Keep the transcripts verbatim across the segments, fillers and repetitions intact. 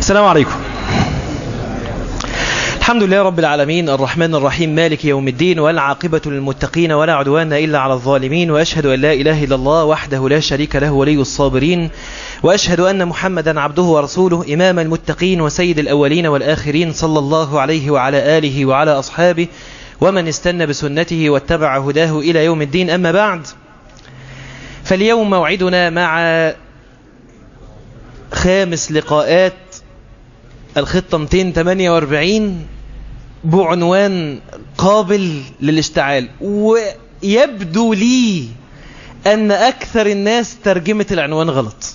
السلام عليكم. الحمد لله رب العالمين الرحمن الرحيم مالك يوم الدين، والعاقبة للمتقين ولا عدوان إلا على الظالمين، وأشهد أن لا إله إلا الله وحده لا شريك له ولي الصابرين، وأشهد أن محمدا عبده ورسوله إمام المتقين وسيد الأولين والآخرين، صلى الله عليه وعلى آله وعلى أصحابه ومن استنى بسنته واتبع هداه إلى يوم الدين. أما بعد، فاليوم موعدنا مع خامس لقاءات الخطة مئتين وثمانية وأربعين بعنوان قابل للاشتعال. ويبدو لي أن أكثر الناس ترجمت العنوان غلط،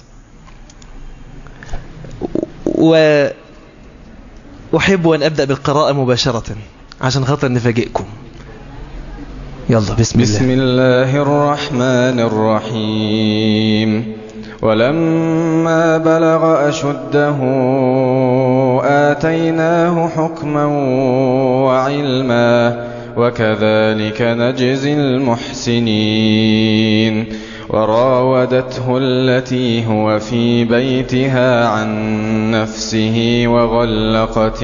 وأحب أن أبدأ بالقراءة مباشرة عشان خاطر نفاجئكم. يلا بسم الله. بسم الله الرحمن الرحيم. ولما بلغ أشده آتيناه حكما وعلما وكذلك نجزي المحسنين. وراودته التي هو في بيتها عن نفسه وغلقت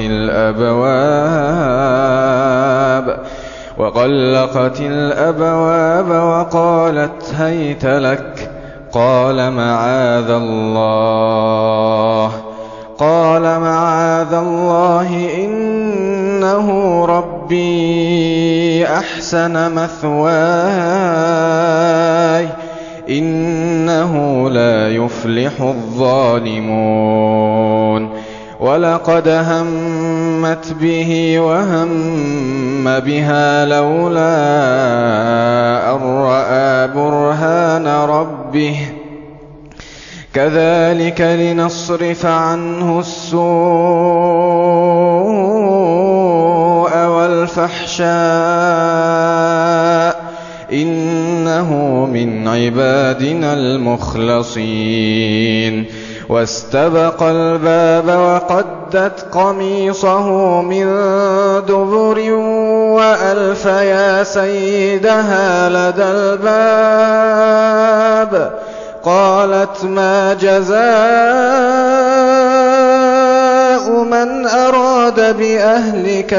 الأبواب وغلقت الأبواب وقالت هيت لك. قال معاذ الله قال معاذ الله إنه ربي أحسن مثواي إنه لا يفلح الظالمون. ولقد همت به وهم بها لولا أن رأى برهان ربه كذلك لنصرف عنه السوء والفحشاء إنه من عبادنا المخلصين. واستبق الباب وقدت قميصه من دبر وألف يا سيدها لدى الباب. قالت ما جزاء من أراد بأهلك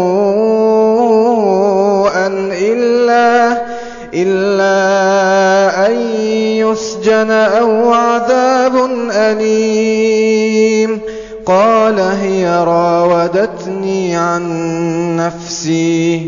سوءا إلا إلا أن يسجن أو عذاب أليم. قال هي راودتني عن نفسي.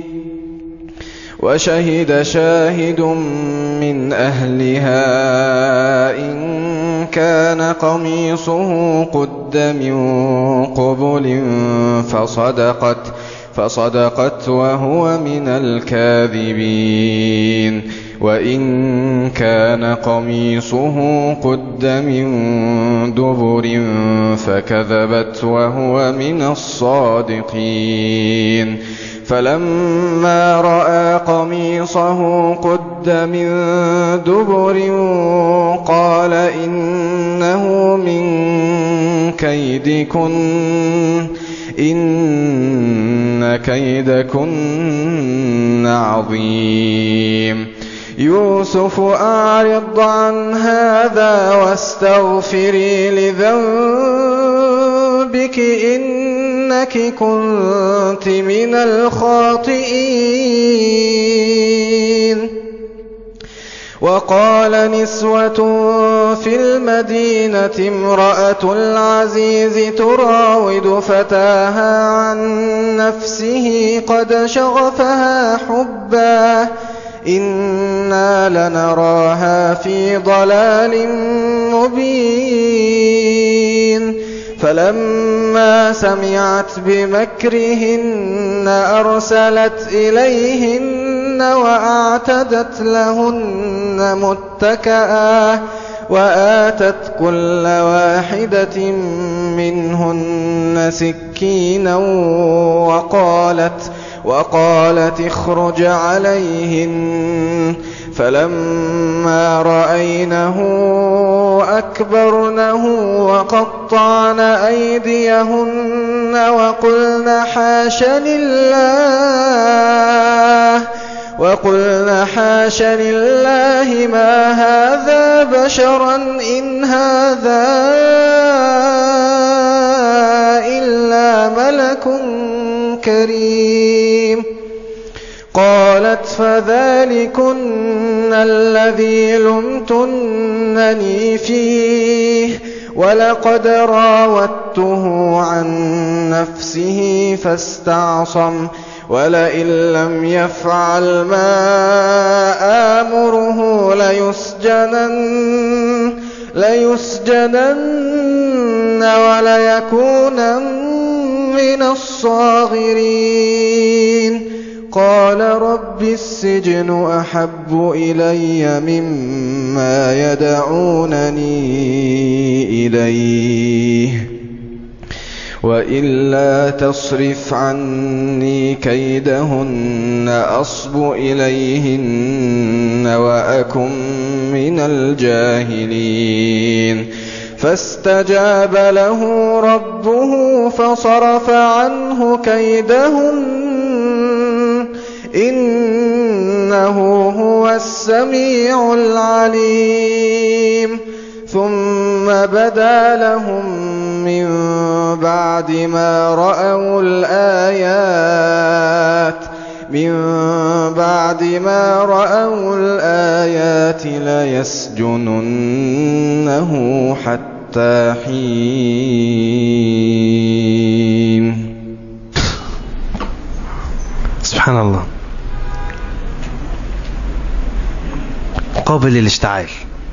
وشهد شاهد من أهلها إن كان قميصه قد من قبل فصدقت فصدقت وهو من الكاذبين. وإن كان قميصه قد من دبر فكذبت وهو من الصادقين. فلما رأى قميصه قد من دبر قال إنه من كيدكن إن كيدكن عظيم. يوسف أعرض عن هذا واستغفري لذنبك إنك كنت من الخاطئين. وقال نسوة في المدينة امرأة العزيز تراود فتاها عن نفسه قد شغفها حبا إنا لنراها في ضلال مبين. فلما سمعت بمكرهن أرسلت إليهن وأعتدت لهن متكئا وآتت كل واحدة منهن سكينا وقالت وقالت اخرج عليهن. فلما رأينه أكبرنه وقطعن أيديهن وقلن حاش لله وقلن حاش لله ما هذا بشرا إن هذا كريم. قالت فذلكن الذي لمتنني فيه ولقد راودته عن نفسه فاستعصم ولئن لم يفعل ما آمره ليسجنن, ليسجنن وليكونن من الصاغرين. قال رب السجن أحب إلي مما يدعونني إليه وإلا تصرف عني كيدهن أصب إليهن وأكن من الجاهلين. فاستجاب له ربه فصرف عنه كيدهن إنه هو السميع العليم. ثم بدا لهم من بعد ما رأوا الآيات من بعد ما رأوا الآيات ليسجننه حتى حين. سبحان الله. قابل للاشتعال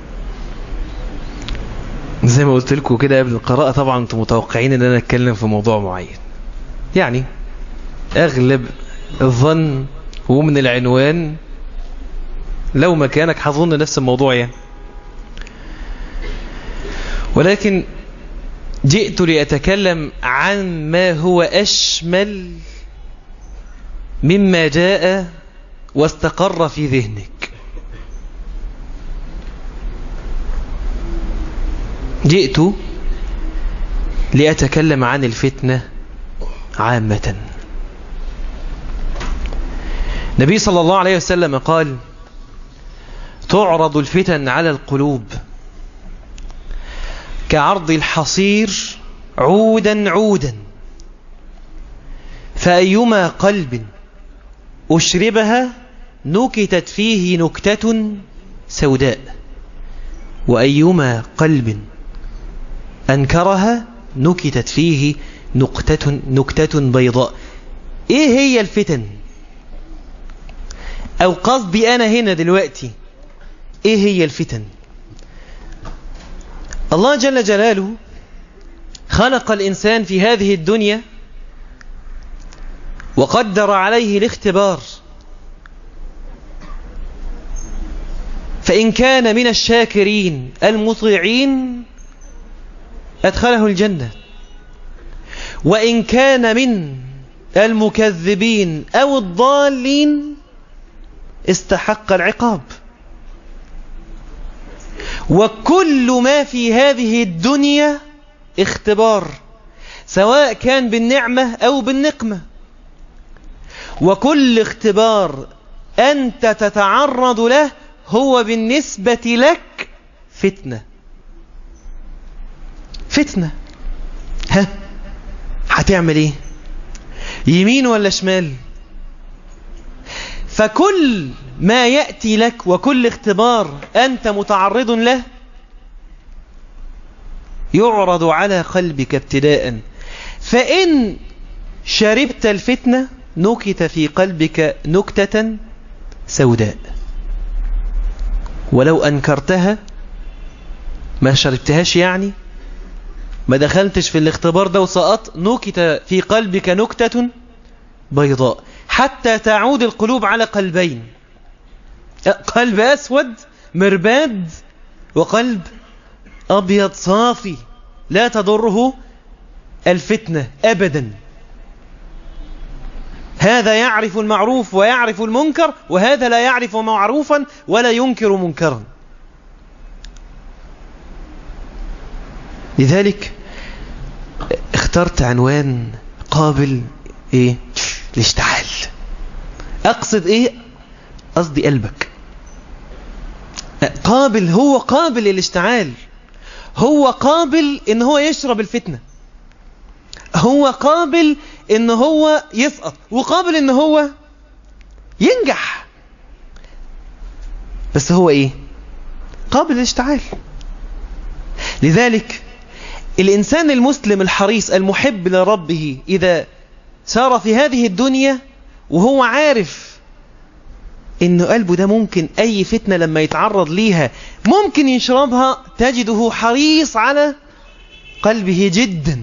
زي ما قلت لكم كده قبل القراءة. طبعا انتم متوقعين ان انا اتكلم في موضوع معين، يعني اغلب الظن ومن العنوان لو مكانك هظن نفس الموضوع يعني، ولكن جئت لأتكلم عن ما هو أشمل مما جاء واستقر في ذهنك. جئت لأتكلم عن الفتنة عامة. النبي صلى الله عليه وسلم قال: تعرض الفتن على القلوب كعرض الحصير عودا عودا، فأيما قلب أشربها نكتت فيه نكتة سوداء، وأيما قلب أنكرها نكتت فيه نكتة, نكتة بيضاء. إيه هي الفتن؟ أو قصدي أنا هنا دلوقتي إيه هي الفتن؟ الله جل جلاله خلق الإنسان في هذه الدنيا وقدر عليه الاختبار، فإن كان من الشاكرين المطيعين أدخله الجنة، وإن كان من المكذبين أو الضالين استحق العقاب. وكل ما في هذه الدنيا اختبار، سواء كان بالنعمة أو بالنقمة، وكل اختبار أنت تتعرض له هو بالنسبة لك فتنة. فتنة. ها هتعمل ايه؟ يمين ولا شمال؟ فكل ما يأتي لك وكل اختبار أنت متعرض له يعرض على قلبك ابتداء، فإن شربت الفتنة نكت في قلبك نكتة سوداء، ولو أنكرتها ما شربتهاش يعني ما دخلتش في الاختبار ده وسقط، نكت في قلبك نكتة بيضاء، حتى تعود القلوب على قلبين: قلب أسود مرباد وقلب أبيض صافي لا تضره الفتنة أبدا. هذا يعرف المعروف ويعرف المنكر، وهذا لا يعرف معروفا ولا ينكر منكرا. لذلك اخترت عنوان قابل ايه؟ الاشتعال. اقصد ايه؟ قصدي قلبك قابل، هو قابل للاشتعال، هو قابل ان هو يشرب الفتنة، هو قابل ان هو يسقط وقابل ان هو ينجح، بس هو ايه؟ قابل للاشتعال. لذلك الإنسان المسلم الحريص المحب لربه إذا سار في هذه الدنيا وهو عارف إن قلبه ده ممكن أي فتنة لما يتعرض ليها ممكن يشربها، تجده حريص على قلبه جدا.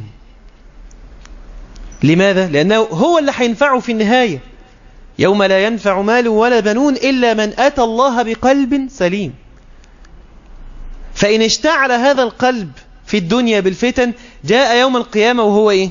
لماذا؟ لأنه هو اللي هينفعه في النهاية، يوم لا ينفع مال ولا بنون إلا من أتى الله بقلب سليم. فإن اشتعل هذا القلب في الدنيا بالفتن جاء يوم القيامة وهو إيه؟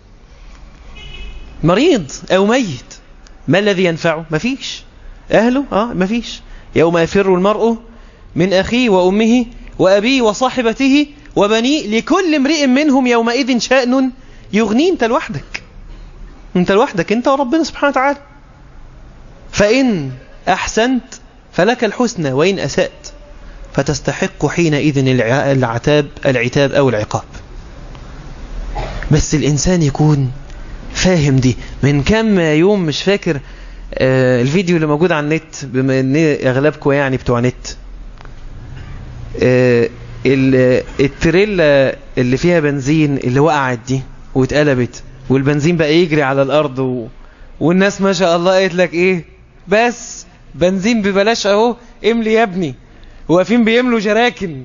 مريض أو ميت. ما الذي ينفعه؟ مفيش. أهله؟ آه مفيش. يوم يفر المرء من أخيه وأمه وأبيه وصاحبته وبنيه لكل امرئ منهم يومئذ شأن يغنيه. أنت لوحدك، أنت لوحدك، أنت وربنا سبحانه وتعالى. فإن أحسنت فلك الحسنى وإن أسأت فتستحق حينئذ العتاب العتاب أو العقاب. بس الإنسان يكون فاهم دي. من كم يوم مش فاكر آه الفيديو اللي موجود على النت، بما ان اغلبكم يعني بتوع نت، آه التريلا اللي فيها بنزين اللي وقعت دي واتقلبت والبنزين بقى يجري على الارض و... والناس ما شاء الله قالت لك ايه، بس بنزين ببلاش اهو، املي يا ابني. واقفين بيملوا جراكن.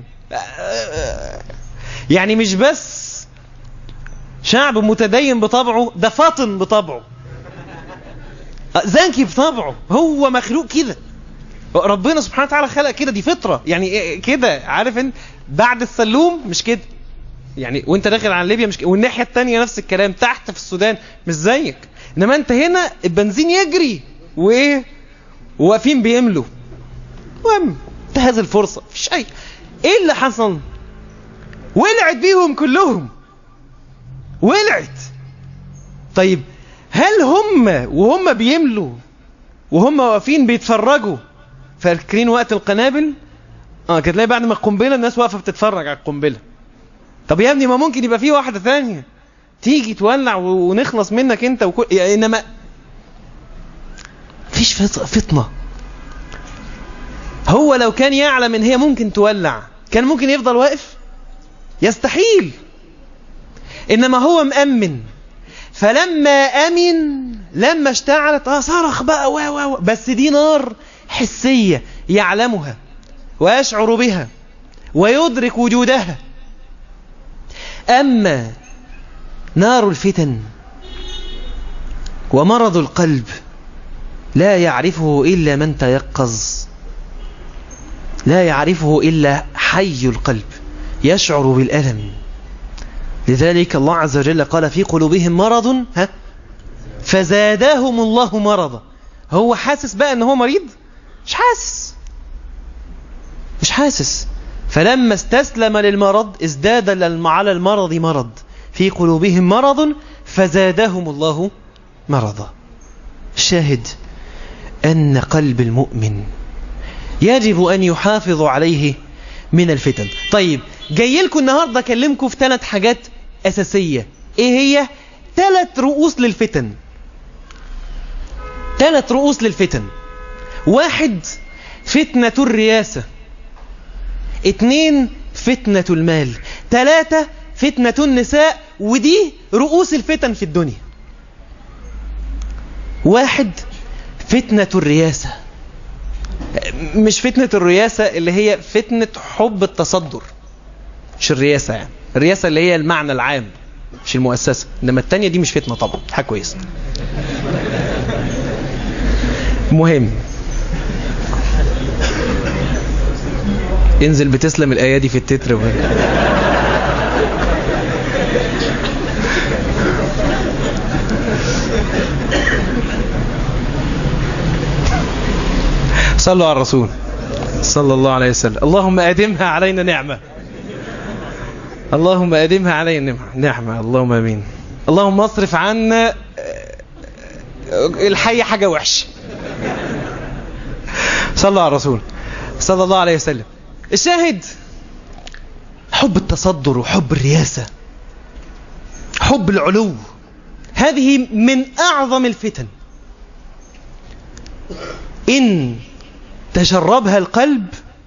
يعني مش بس شعب متدين بطبعه، ده فاطن بطبعه، ذكي بطبعه، هو مخلوق كده. ربنا سبحانه وتعالى خلق كده، دي فطرة يعني كده. عارف انت بعد السلوم مش كده يعني، وانت داخل على ليبيا مش كده، والناحية التانية نفس الكلام، تحت في السودان مش زيك. انما انت هنا البنزين يجري وايه واقفين بيملوا. المهم انتهز الفرصة، مفيش اي. ايه اللي حصل؟ ولعت بيهم كلهم، ولعت. طيب هل هم وهم بيملوا وهم واقفين بيتفرجوا فاكرين وقت القنابل؟ اه كانت تلاقي بعد ما القنبله الناس واقفه بتتفرج على القنبله. طب يا ابني ما ممكن يبقى فيه واحده ثانيه تيجي تولع ونخلص منك انت وكل يعني. انما مفيش فطنه. هو لو كان يعلم ان هي ممكن تولع كان ممكن يفضل واقف؟ يستحيل. انما هو مأمن، فلما أمن لما اشتعلت اه صرخ بقى و و بس دي نار حسية يعلمها ويشعر بها ويدرك وجودها. أما نار الفتن ومرض القلب لا يعرفه إلا من تيقظ، لا يعرفه إلا حي القلب يشعر بالألم. لذلك الله عز وجل قال في قلوبهم مرض ها فزادهم الله مرضا. هو حاسس بقى ان هو مريض؟ مش حاسس، مش حاسس. فلما استسلم للمرض ازداد على المرض مرض. في قلوبهم مرض فزادهم الله مرضا. الشاهد أن قلب المؤمن يجب أن يحافظ عليه من الفتن. طيب جاي لكم النهاردة أكلمكم في ثلاث حاجات أساسية. إيه هي؟ ثلاث رؤوس للفتن. ثلاث رؤوس للفتن. واحد فتنة الرياسة، اثنين فتنة المال، ثلاثة فتنة النساء. ودي رؤوس الفتن في الدنيا. واحد فتنة الرياسة، مش فتنة الرياسة اللي هي فتنة حب التصدر، مش الرياسة يعني. الرياسة اللي هي المعنى العام مش المؤسسة. إنما التانية دي مش فتنة طبعا، حاجة كويسة. مهم انزل بتسلم الآية دي في التتر. صلوا على الرسول صلى الله عليه وسلم. اللهم أدمها علينا نعمة، اللهم أدمها علينا نعمة، اللهم امين. اللهم اصرف عنا الحي حاجة وحش. صلى على الرسول صلى الله عليه وسلم. الشاهد حب التصدر وحب الرياسة، حب العلو. هذه من أعظم الفتن إن تشربها القلب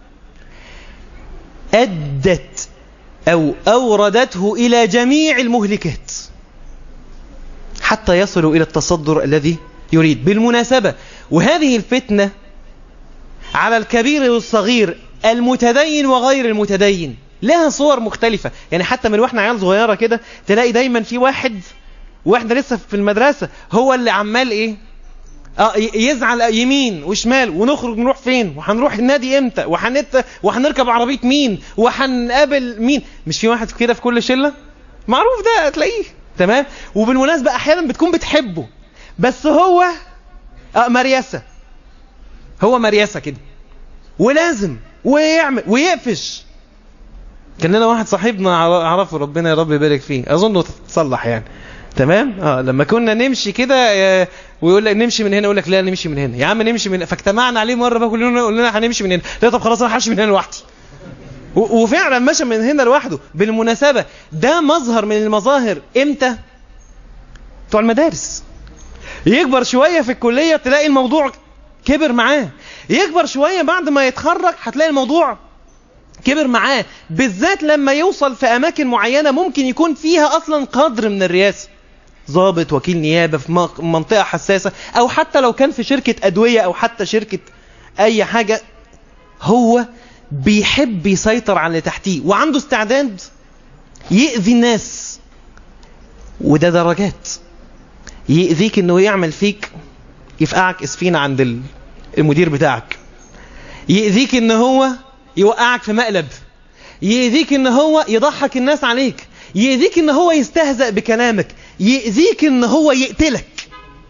أدت أو أوردته إلى جميع المهلكات حتى يصلوا إلى التصدر الذي يريد. بالمناسبة وهذه الفتنة على الكبير والصغير، المتدين وغير المتدين، لها صور مختلفة. يعني حتى من واحنا عيال صغيرة كده تلاقي دايما في واحد واحنا لسه في المدرسة هو اللي عمال ايه اه يزعل يمين وشمال، ونخرج نروح فين، وهنروح النادي امتى، وهنت وهنركب عربية مين، وهنقابل مين. مش في واحد كده في كل شلة معروف ده تلاقيه تمام. وبالمناسبة احيانا بتكون بتحبه بس هو اه مريسة، هو مريسة كده ولازم ويعمل ويقفش. كان لنا واحد صاحبنا عرفه ربنا يا رب يبارك فيه، اظنه تصلح يعني تمام. اه لما كنا نمشي كده آه ويقول لك نمشي من هنا، يقول لك لا نمشي من هنا يا عم نمشي من هنا. فاجتمعنا عليه مره بقى كلنا قلنا هنمشي من هنا، لا طب خلاص انا همشي من هنا لوحدي. وفعلا مشى من هنا لوحده. بالمناسبه ده مظهر من المظاهر امتى؟ بتوع المدارس. يكبر شويه في الكليه تلاقي الموضوع كبر معاه، يكبر شويه بعد ما يتخرج هتلاقي الموضوع كبر معاه، بالذات لما يوصل في اماكن معينه ممكن يكون فيها اصلا قدر من الرئاسه، ضابط وكيل نيابه في منطقه حساسه، او حتى لو كان في شركه ادويه او حتى شركه اي حاجه، هو بيحب يسيطر على اللي تحتيه وعنده استعداد يؤذي الناس. وده درجات، يؤذيك انه يعمل فيك يفقعك اسفين عند المدير بتاعك، يؤذيك ان هو يوقعك في مقلب، يؤذيك ان هو يضحك الناس عليك، يؤذيك ان هو يستهزأ بكلامك، يؤذيك ان هو يقتلك.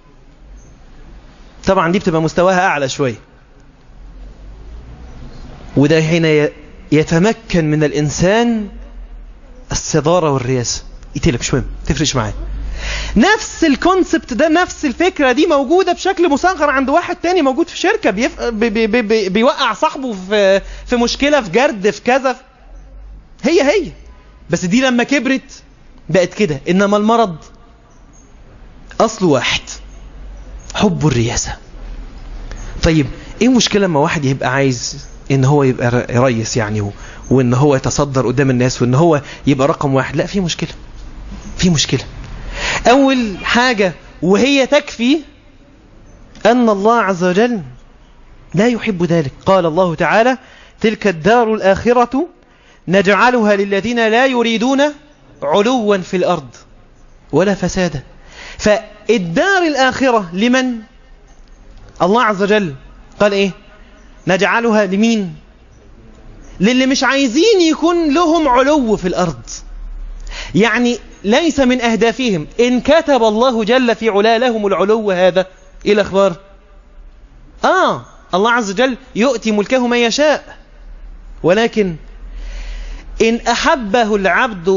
طبعا دي بتبقى مستواها اعلى شوية. وده هنا يتمكن من الانسان الصدارة والرياسة، يقتلك شوية تفرش معاه. نفس الكونسبت ده، نفس الفكرة دي موجودة بشكل مصغر عند واحد تاني موجود في شركة بيف... بي... بي... بي... بيوقع صاحبه في في مشكلة، في جرد، في كذا. هي هي بس دي لما كبرت بقت كده. إنما المرض أصله واحد، حب الرياسة. طيب إيه المشكلة لما واحد يبقى عايز إن هو يبقى رئيس يعني و... وإن هو يتصدر قدام الناس وإن هو يبقى رقم واحد؟ لا، في مشكلة، في مشكلة. أول حاجة وهي تكفي أن الله عز وجل لا يحب ذلك. قال الله تعالى: تلك الدار الآخرة نجعلها للذين لا يريدون علوا في الأرض ولا فسادا. فالدار الآخرة لمن؟ الله عز وجل قال إيه؟ نجعلها لمين؟ للي مش عايزين يكون لهم علو في الأرض. يعني ليس من أهدافهم. إن كتب الله جل في علا لهم العلو هذا، إيه الأخبار؟ آه الله عز وجل يؤتي ملكه من يشاء، ولكن إن أحبه العبد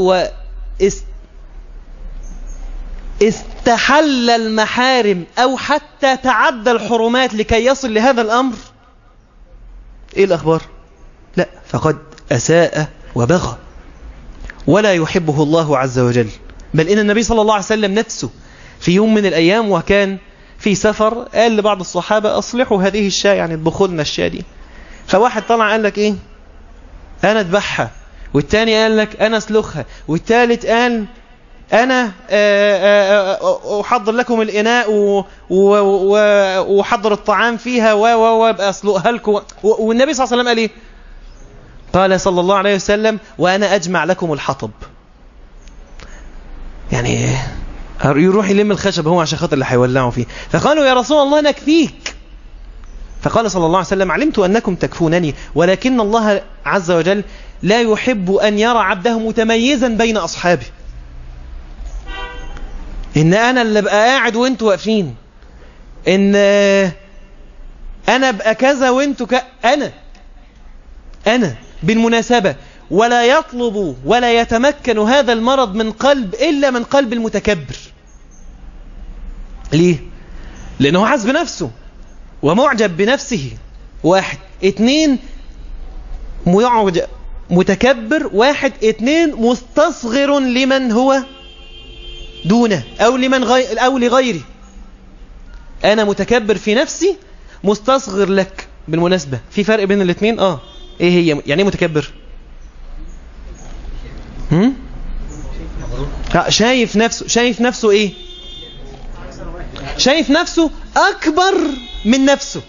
واستحل المحارم أو حتى تعدى الحرمات لكي يصل لهذا الأمر، إيه الأخبار؟ لا، فقد أساء وبغى، ولا يحبه الله عز وجل. بل إن النبي صلى الله عليه وسلم نفسه في يوم من الأيام وكان في سفر قال لبعض الصحابة: أصلحوا هذه الشاة، يعني اطبخوا لنا الشاة دي. فواحد طلع قال لك إيه؟ أنا اذبحها. والتاني قال لك أنا اسلخها. والتالت قال أنا أحضر لكم الإناء وأحضر الطعام فيها وأبقى أسلقها لكم. والنبي صلى الله عليه وسلم قال إيه؟ قال صلى الله عليه وسلم: وأنا أجمع لكم الحطب. يعني يروح يلم الخشب هو عشان خاطر اللي هيولعوا فيه. فقالوا: يا رسول الله نكفيك. فقال صلى الله عليه وسلم: علمت أنكم تكفونني، ولكن الله عز وجل لا يحب أن يرى عبده متميزا بين أصحابه. إن أنا اللي بقى قاعد وإنتوا واقفين، إن أنا بقى كذا وإنتوا ك... أنا أنا بالمناسبة. ولا يطلب ولا يتمكن هذا المرض من قلب إلا من قلب المتكبر. ليه؟ لأنه حاسس بنفسه ومعجب بنفسه، واحد. اتنين متكبر، واحد. اتنين مستصغر لمن هو دونه أو لمن غير أو لغيري. أنا متكبر في نفسي مستصغر لك. بالمناسبة في فرق بين الاثنين. آه إيه هي يعني متكبر؟ هم؟ شايف نفسه شايف نفسه إيه؟ شايف نفسه أكبر من نفسه.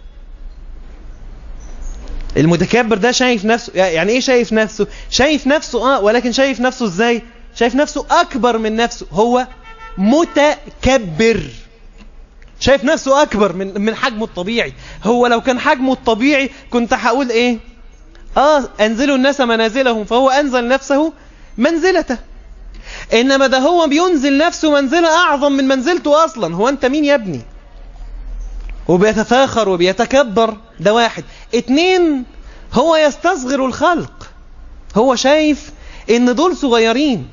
المتكبر ده شايف نفسه يعني إيه شايف نفسه؟ شايف نفسه آه ولكن شايف نفسه إزاي؟ شايف نفسه أكبر من نفسه. هو متكبر، شايف نفسه أكبر من من حجمه الطبيعي. هو لو كان حجمه الطبيعي كنت هقول إيه؟ آه أنزلوا الناس منازلهم، فهو أنزل نفسه منزلته. إنما ده هو بينزل نفسه منزلة أعظم من منزلته أصلا. هو أنت مين يا ابني؟ وبيتفاخر وبيتكبر. ده واحد. اتنين، هو يستصغر الخلق. هو شايف إن دول صغيرين،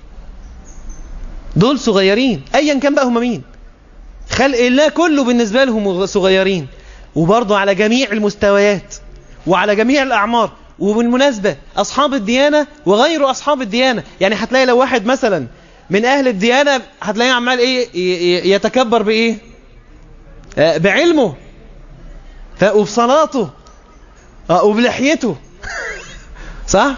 دول صغيرين أيا كان بقى هم مين. خلق الله كله بالنسبة لهم صغيرين، وبرضه على جميع المستويات وعلى جميع الأعمار. وبالمناسبة أصحاب الديانة وغير أصحاب الديانة، يعني هتلاقي لو واحد مثلا من أهل الديانة هتلاقيه عمال إيه يتكبر بإيه؟ آه بعلمه وبصلاته آه وبلحيته. صح؟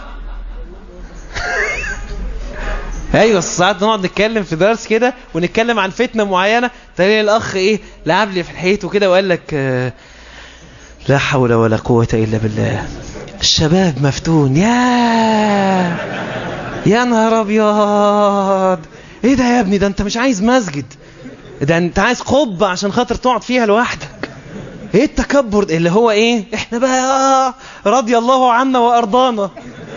ايوه ساعات نقعد نتكلم في درس كده ونتكلم عن فتنه معينه، تلاقي الاخ ايه لعب لي في الحيط وكده وقال لك آه لا حول ولا قوه الا بالله، الشباب مفتون. يا يا نهار ابيض، ايه ده يا ابني؟ ده انت مش عايز مسجد، ده انت عايز قبه عشان خاطر تقعد فيها لوحدك. ايه التكبر اللي هو ايه؟ احنا بقى رضي الله عنا وارضانا.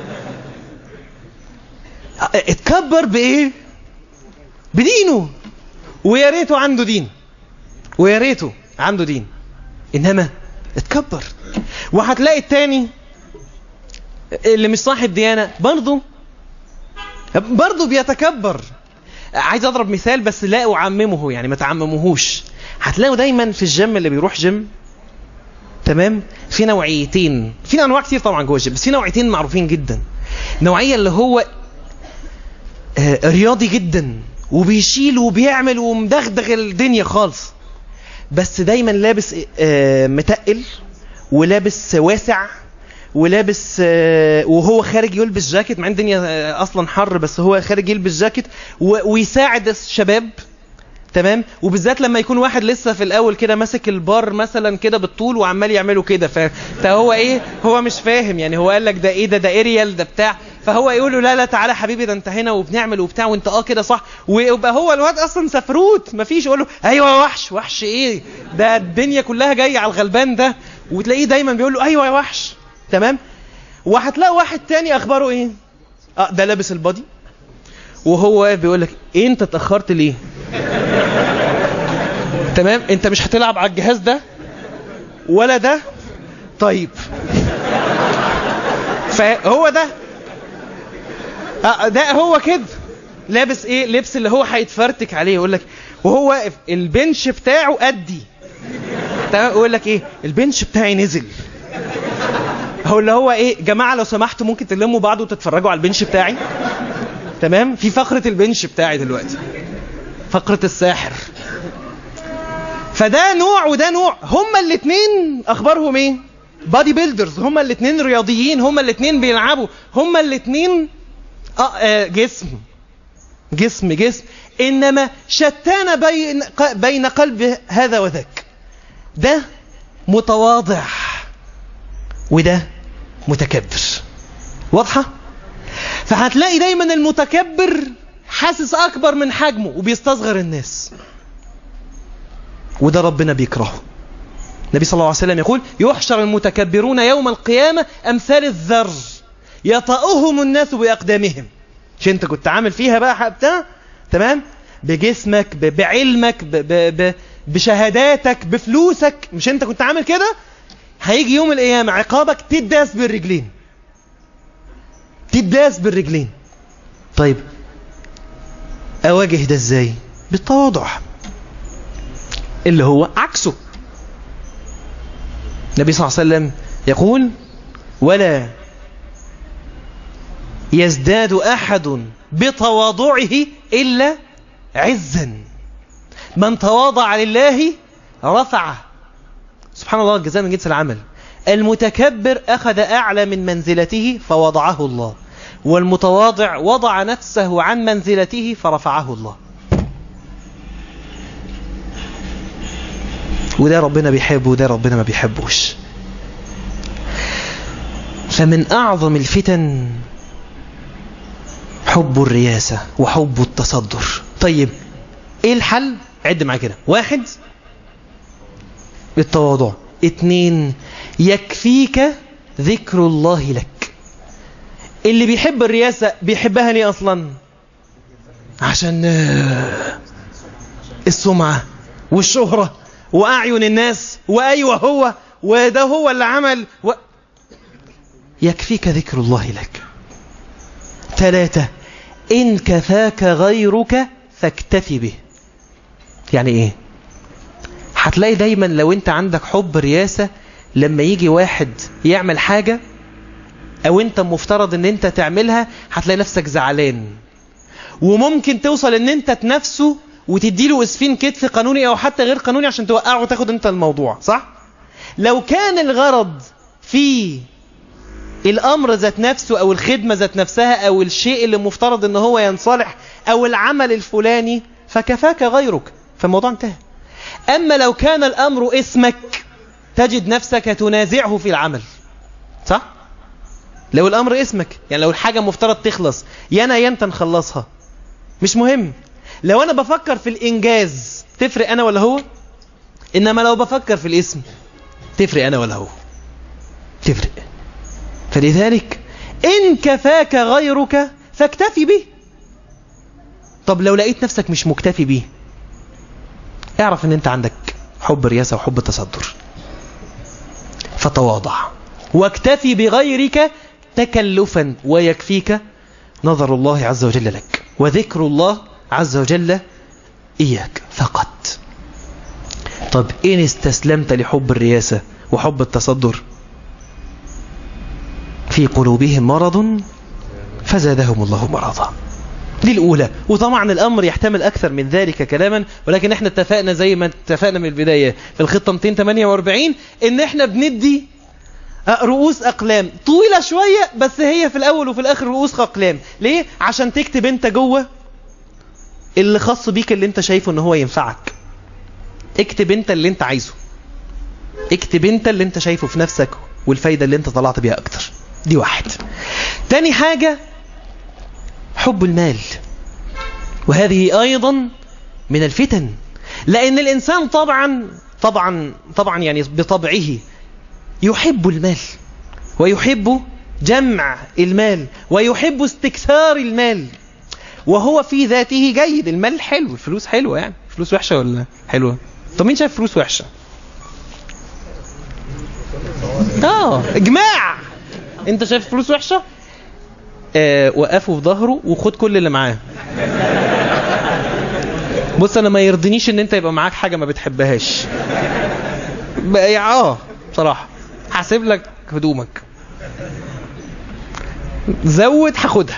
اتكبر بايه؟ بدينه. ويا ريته عنده دين، ويا ريته عنده دين، انما اتكبر. وهتلاقي التاني اللي مش صاحب ديانه برضه برضه بيتكبر. عايز اضرب مثال بس لا اعممه، يعني ما تعمموهوش. هتلاقوا دايما في الجيم اللي بيروح جيم تمام في نوعيتين، في انواع كتير طبعا جوه الجيم، بس في نوعيتين معروفين جدا. نوعيه اللي هو آه رياضي جدا وبيشيل وبيعمل ومدغدغ الدنيا خالص، بس دايما لابس آه متقل ولابس واسع ولابس آه وهو خارج يلبس جاكيت مع الدنيا آه اصلا حر، بس هو خارج يلبس جاكيت ويساعد الشباب تمام. وبالذات لما يكون واحد لسه في الاول كده ماسك البار مثلا كده بالطول وعمال يعمله كده، فهو ايه هو مش فاهم، يعني هو قال لك ده ايه ده ده اريال ده بتاع، فهو يقول له لا لا تعالى حبيبي ده انت هنا وبنعمل وبتاع وانت اه كده صح، ويبقى هو الواد اصلا سفروت مفيش، يقول له ايوه وحش. وحش ايه ده؟ الدنيا كلها جايه على الغلبان ده، وتلاقيه دايما بيقول له ايوه يا وحش تمام. وهتلاقي واحد تاني اخباره ايه؟ اه ده لابس البادي وهو بيقول لك ايه انت اتاخرت ليه؟ تمام انت مش هتلعب على الجهاز ده ولا ده؟ طيب فهو ده آه ده هو كده لابس ايه؟ لبس اللي هو هيتفرتك عليه. يقول لك وهو واقف البنش بتاعه قدي تمام، يقول لك ايه البنش بتاعي نزل. هو اللي هو ايه جماعه لو سمحتوا ممكن تلموا بعض وتتفرجوا على البنش بتاعي تمام. في فقره البنش بتاعي دلوقتي، فقره الساحر. فده نوع وده نوع، هما الاثنين اخبارهم ايه؟ بادي بيلدرز، هما الاثنين رياضيين، هما الاثنين بيلعبوا، هما الاثنين آه آه جسم جسم جسم انما شتان بين بين قلب هذا وذاك. ده متواضع وده متكبر. واضحه؟ فهتلاقي دايما المتكبر حاسس اكبر من حجمه وبيستصغر الناس، وده ربنا بيكرهه. النبي صلى الله عليه وسلم يقول يحشر المتكبرون يوم القيامة أمثال الذر يطأهم الناس بأقدامهم. مش انت كنت عامل فيها بقى حبتها تمام بجسمك بعلمك ب ب ب بشهاداتك بفلوسك، مش انت كنت عامل كده؟ هيجي يوم القيامة عقابك تداس بالرجلين، تداس بالرجلين. طيب أواجه ده ازاي؟ بالتواضع اللي هو عكسه. النبي صلى الله عليه وسلم يقول ولا يزداد أحد بتواضعه إلا عزا، من تواضع لله رفعه. سبحان الله، الجزاء من جنس العمل. المتكبر أخذ أعلى من منزلته فوضعه الله، والمتواضع وضع نفسه عن منزلته فرفعه الله. وده ربنا بيحبه وده ربنا ما بيحبوش. فمن أعظم الفتن حب الرياسة وحب التصدر. طيب ايه الحل؟ عد معايا كده. واحد، التواضع. اتنين، يكفيك ذكر الله لك. اللي بيحب الرياسة بيحبها ليه أصلا؟ عشان السمعة والشهرة وأعين الناس، وأيوة هو وده هو اللي عمل و... يكفيك ذكر الله لك. ثلاثة، إن كفاك غيرك فاكتفي به. يعني إيه؟ هتلاقي دايما لو أنت عندك حب رياسة، لما يجي واحد يعمل حاجة أو أنت مفترض أن أنت تعملها، هتلاقي نفسك زعلان، وممكن توصل أن أنت تنافسه وتديله اسفين كتف قانوني أو حتى غير قانوني عشان توقعه وتاخد أنت الموضوع، صح؟ لو كان الغرض في الأمر ذات نفسه أو الخدمة ذات نفسها أو الشيء اللي مفترض أنه هو ينصلح أو العمل الفلاني، فكفاك غيرك، فالموضوع انتهى. أما لو كان الأمر اسمك، تجد نفسك تنازعه في العمل، صح؟ لو الأمر اسمك، يعني لو الحاجة مفترض تخلص، يانا ينت نخلصها، مش مهم. لو أنا بفكر في الإنجاز تفرق أنا ولا هو؟ إنما لو بفكر في الاسم تفرق أنا ولا هو؟ تفرق. فلذلك إن كفاك غيرك فاكتفي به. طب لو لقيت نفسك مش مكتفي به، اعرف ان انت عندك حب رياسة وحب تصدر، فتواضع واكتفي بغيرك تكلفا، ويكفيك نظر الله عز وجل لك وذكر الله عز وجل إياك فقط. طب إن استسلمت لحب الرياسة وحب التصدر، في قلوبهم مرض فزادهم الله مرضا. دي الأولى. وطبعا الأمر يحتمل أكثر من ذلك كلاما، ولكن احنا اتفقنا زي ما اتفقنا من البداية في الخطة مئتين وثمانية وأربعين ان احنا بندي رؤوس أقلام طويلة شوية، بس هي في الأول وفي الآخر رؤوس أقلام. ليه؟ عشان تكتب انت جوه اللي خاص بيك، اللي انت شايفه ان هو ينفعك. اكتب انت اللي انت عايزه، اكتب انت اللي انت شايفه في نفسك والفايدة اللي انت طلعت بيها اكتر. دي واحد. تاني حاجة حب المال، وهذه ايضا من الفتن، لان الانسان طبعا طبعا طبعا يعني بطبعه يحب المال ويحب جمع المال ويحب استكثار المال، وهو في ذاته جيد. المال حلو، الفلوس حلوة، يعني فلوس وحشة ولا حلوة؟ طب مين شايف فلوس وحشة؟ اه اجماع. انت شايف فلوس وحشة؟ آه وقفوا في ظهره وخد كل اللي معاه. بص انا ما يرضينيش ان انت يبقى معاك حاجة ما بتحبهاش. اه بصراحة حاسب لك هدومك، زود هاخدها.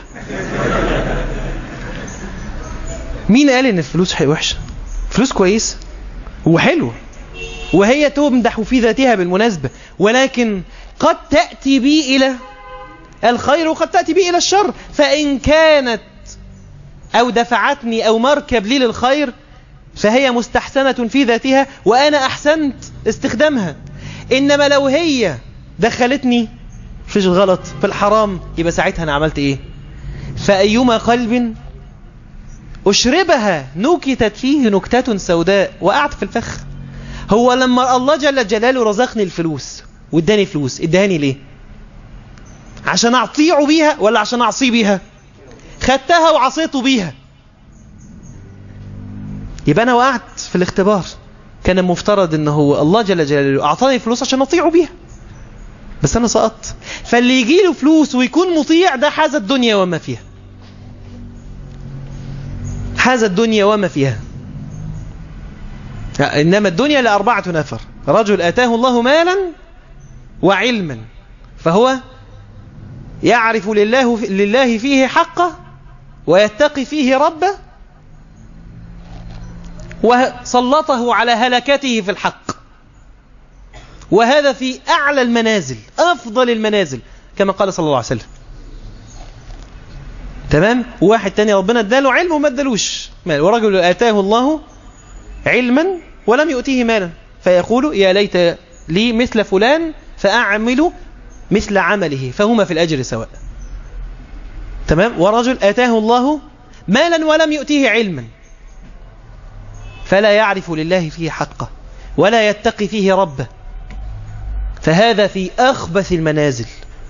مين قال ان الفلوس وحشة؟ فلوس كويس وحلو، وهي تمدح في ذاتها بالمناسبة، ولكن قد تأتي بي إلى الخير وقد تأتي بي إلى الشر. فإن كانت أو دفعتني أو مركب لي للخير فهي مستحسنة في ذاتها وأنا أحسنت استخدامها. إنما لو هي دخلتني في الغلط في الحرام، يبقى ساعتها أنا عملت إيه؟ فأيما قلب أشربها نكتت فيه نكتة سوداء، وقعت في الفخ. هو لما الله جل جلاله رزقني الفلوس واداني فلوس، اداني ليه؟ عشان أعطيه بيها ولا عشان أعصيه بيها؟ خدتها وعصيته بيها، يبقى أنا وقعت في الاختبار. كان المفترض أنه هو الله جل جلاله أعطاني فلوس عشان أطيعه بيها، بس أنا سقطت. فاللي يجي له فلوس ويكون مطيع ده حاز الدنيا وما فيها، حاز الدنيا وما فيها. إنما الدنيا لأربعة نفر: رجل آتاه الله مالا وعلما فهو يعرف لله, لله فيه حقه ويتقي فيه ربه وسلطه على هلكته في الحق، وهذا في أعلى المنازل، أفضل المنازل، كما قال صلى الله عليه وسلم. تمام. واحد تاني ربنا اداله علم وما ادالوش مال، ورجل آتاه الله علما ولم يؤتيه مالا فيقول يا ليت لي مثل فلان فأعمل مثل عمله فهما في الأجر سواء. تمام. ورجل آتاه الله مالا ولم يؤتيه علما فلا يعرف لله فيه حقه ولا يتقي فيه ربه، فهذا في أخبث المنازل.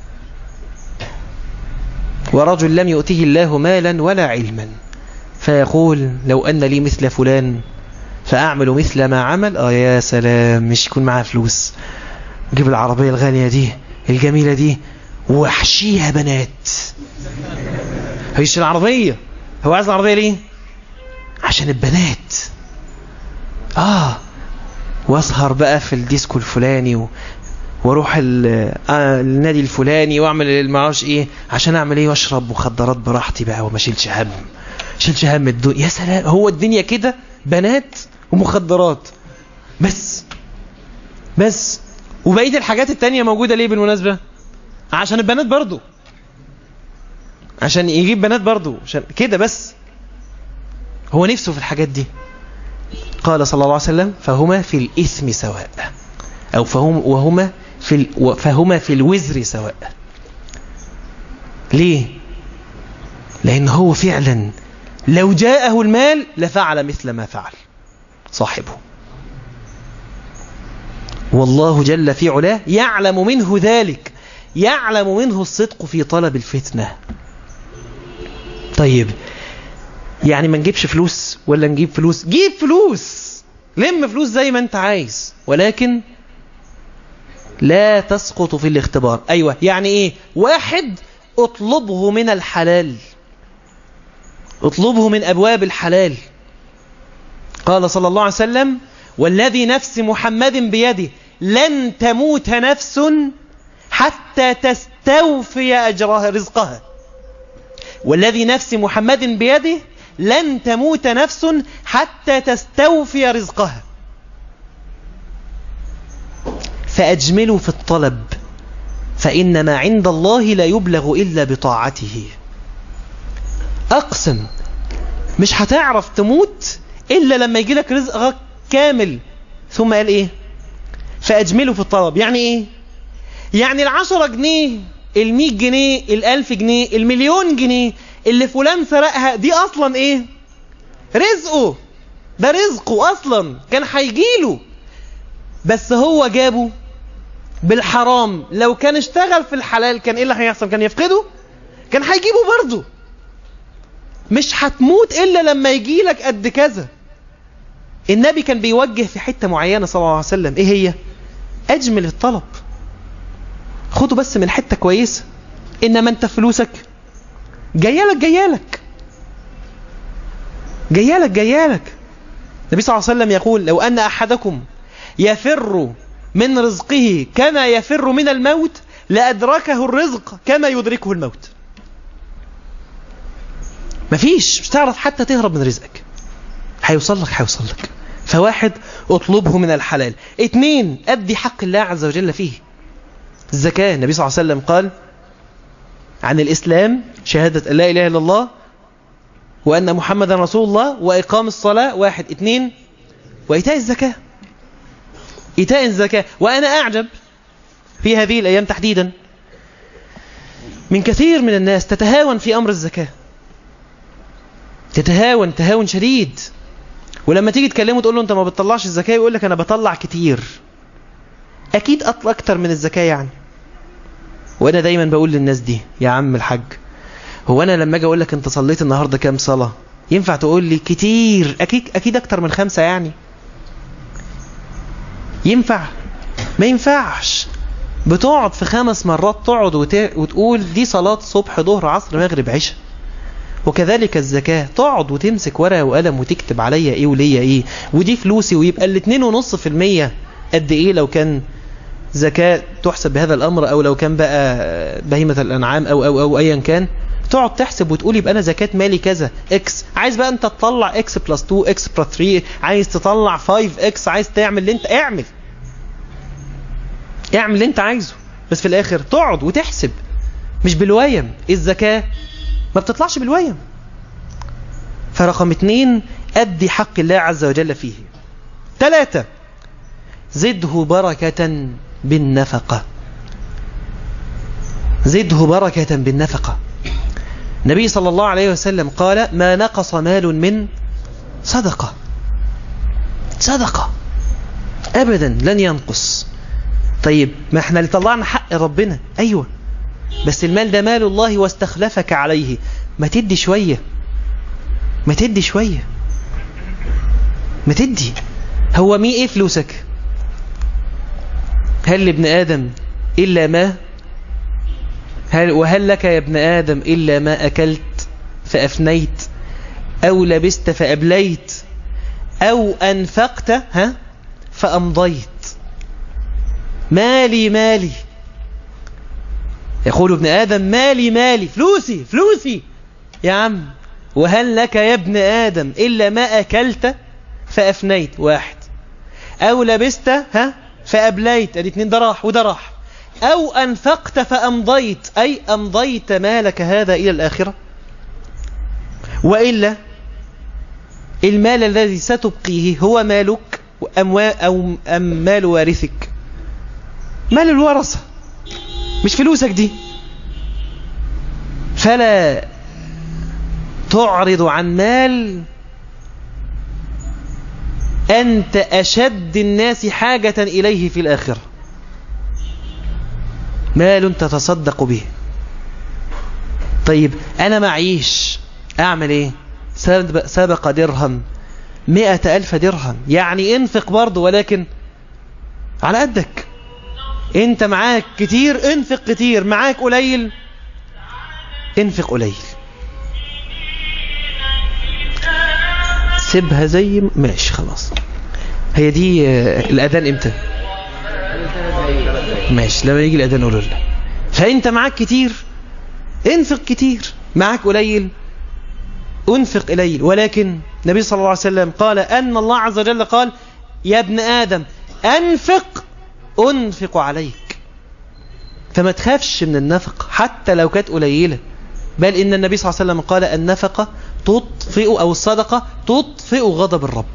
ورجل لم يؤته الله مالا ولا علما فيقول لو أن لي مثل فلان فأعمل مثل ما عمل. آه يا سلام، مش يكون معاه فلوس، جيب العربية الغالية دي الجميلة دي وحشيها بنات. هيش العربية، هو عايز العربية ليه؟ عشان البنات. آه واسهر بقى في الديسكو الفلاني و... واروح النادي الفلاني واعمل المعرفش ايه عشان اعمل ايه، واشرب مخدرات براحتي بقى وما شيلش هم، شيلش هم الدنيا. يا سلام، هو الدنيا كده بنات ومخدرات بس بس وبقيه الحاجات التانية موجودة ليه بالمناسبة؟ عشان البنات برضو، عشان يجيب بنات برضو، عشان كده بس هو نفسه في الحاجات دي. قال صلى الله عليه وسلم فهما في الإثم سواء، أو فهم وهما في ال... فهما في الوزر سواء. ليه؟ لأن هو فعلا لو جاءه المال لفعل مثل ما فعل صاحبه، والله جل في علاه يعلم منه ذلك، يعلم منه الصدق في طلب الفتنة. طيب يعني ما نجيبش فلوس ولا نجيب فلوس؟ جيب فلوس، لم فلوس زي ما انت عايز، ولكن لا تسقط في الاختبار. أيوة، يعني ايه؟ واحد اطلبه من الحلال، اطلبه من أبواب الحلال. قال صلى الله عليه وسلم والذي نفس محمد بيده لن تموت نفس حتى تستوفي أجرها رزقها. والذي نفس محمد بيده لن تموت نفس حتى تستوفي رزقها، فأجملوا في الطلب فإن ما عند الله لا يبلغ إلا بطاعته. أقسم مش هتعرف تموت إلا لما يجي لك رزقك كامل. ثم قال إيه؟ فأجملوا في الطلب. يعني إيه؟ يعني العشرة جنيه، المية جنيه، الألف جنيه، المليون جنيه اللي فلان سرقها دي أصلا إيه؟ رزقه، ده رزقه أصلا كان هيجيله، بس هو جابه بالحرام. لو كان اشتغل في الحلال كان إيه اللي هيحصل؟ كان يفقده؟ كان هيجيبه برضه. مش هتموت إلا لما يجيلك قد كذا. النبي كان بيوجه في حتة معينة صلى الله عليه وسلم، إيه هي؟ أجمل الطلب، خده بس من حتة كويسة، إنما أنت فلوسك جايالك جايالك جايالك جايالك. النبي صلى الله عليه وسلم يقول لو أن أحدكم يفر من رزقه كما يفر من الموت لأدركه الرزق كما يدركه الموت. مفيش، مش تعرف حتى تهرب من رزقك، هيوصل لك هيوصل لك. فواحد اطلبه من الحلال. اتنين أدي حق الله عز وجل فيه. الزكاة، النبي صلى الله عليه وسلم قال عن الإسلام شهادة لا إله إلا الله وأن محمد رسول الله وإقام الصلاة واحد. اتنين وإيتاء الزكاة، إيتاء الزكاة. وأنا أعجب في هذه الأيام تحديدا من كثير من الناس تتهاون في أمر الزكاة، تتهاون تهاون شديد. ولما تيجي تكلمه تقول له أنت ما بتطلعش الزكاة، يقول لك أنا بطلع كتير. أكيد أطلع أكتر من الزكاة يعني. وأنا دايما بقول للناس دي يا عم الحاج، هو أنا لما أجي أقول لك أنت صليت النهاردة كام صلاة ينفع تقول لي كتير؟ أكيد أكيد أكتر من خمسة يعني. ينفع؟ ما ينفعش. بتقعد في خمس مرات تقعد وت... وتقول دي صلاة صبح ظهر عصر مغرب عشاء. وكذلك الزكاة، تقعد وتمسك ورقة وقلم وتكتب عليا ايه وليا ايه ودي فلوسي، ويبقى الاتنين ونص في المية قد ايه لو كان زكاة تحسب بهذا الامر، او لو كان بقى بهيمة الانعام او او او ايا كان. تقعد تحسب وتقول يبقى انا زكاة مالي كذا اكس. عايز بقى انت تطلع اكس بلس اتنين اكس بلس تلاتة، عايز تطلع خمسة اكس، عايز تعمل اللي انت اعمل اعمل اللي انت عايزه، بس في الاخر تقعد وتحسب مش بالويم. الزكاة ما بتطلعش بالويم. فرقم اتنين، ادي حق الله عز وجل فيه. ثلاثة، زده بركة بالنفقة. زده بركة بالنفقة. النبي صلى الله عليه وسلم قال ما نقص مال من صدقة. صدقة أبدا لن ينقص. طيب ما احنا اللي طلعنا حق ربنا، أيوة، بس المال ده مال الله واستخلفك عليه، ما تدي شوية، ما تدي شوية، ما تدي. هو مي ايه فلوسك؟ هل لابن آدم إلا ما هل وهل لك يا ابن آدم إلا ما أكلت فأفنيت، أو لبست فأبليت، أو أنفقت ها فأمضيت. مالي مالي، يقول ابن آدم مالي مالي، فلوسي فلوسي يا عم. وهل لك يا ابن آدم إلا ما أكلت فأفنيت، واحد، أو لبست ها فأبليت، ادي اتنين، ده راح وده راح، أو أنفقت فأمضيت، أي أمضيت مالك هذا إلى الآخرة. وإلا المال الذي ستبقيه هو مالك أو أم مال وارثك، مال الورثة مش فلوسك دي. فلا تعرض عن مال أنت أشد الناس حاجة إليه في الآخرة. مال تتصدق به. طيب أنا معيش، أعمل إيه؟ سبق درهم، مئة ألف درهم، يعني انفق برضو ولكن على قدك. انت معاك كتير انفق كتير، معاك قليل انفق قليل. سيبها زي ماشي خلاص. هي دي الأذان امتى؟ ماشي لما يجي الأذان قولوا لنا. فانت معاك كتير انفق كتير، معاك قليل انفق قليل. ولكن النبي صلى الله عليه وسلم قال أن الله عز وجل قال يا ابن آدم أنفق أنفق عليك. فما تخافش من النفق حتى لو كانت قليلة، بل إن النبي صلى الله عليه وسلم قال النفقة تطفئ أو الصدقة تطفئ غضب الرب.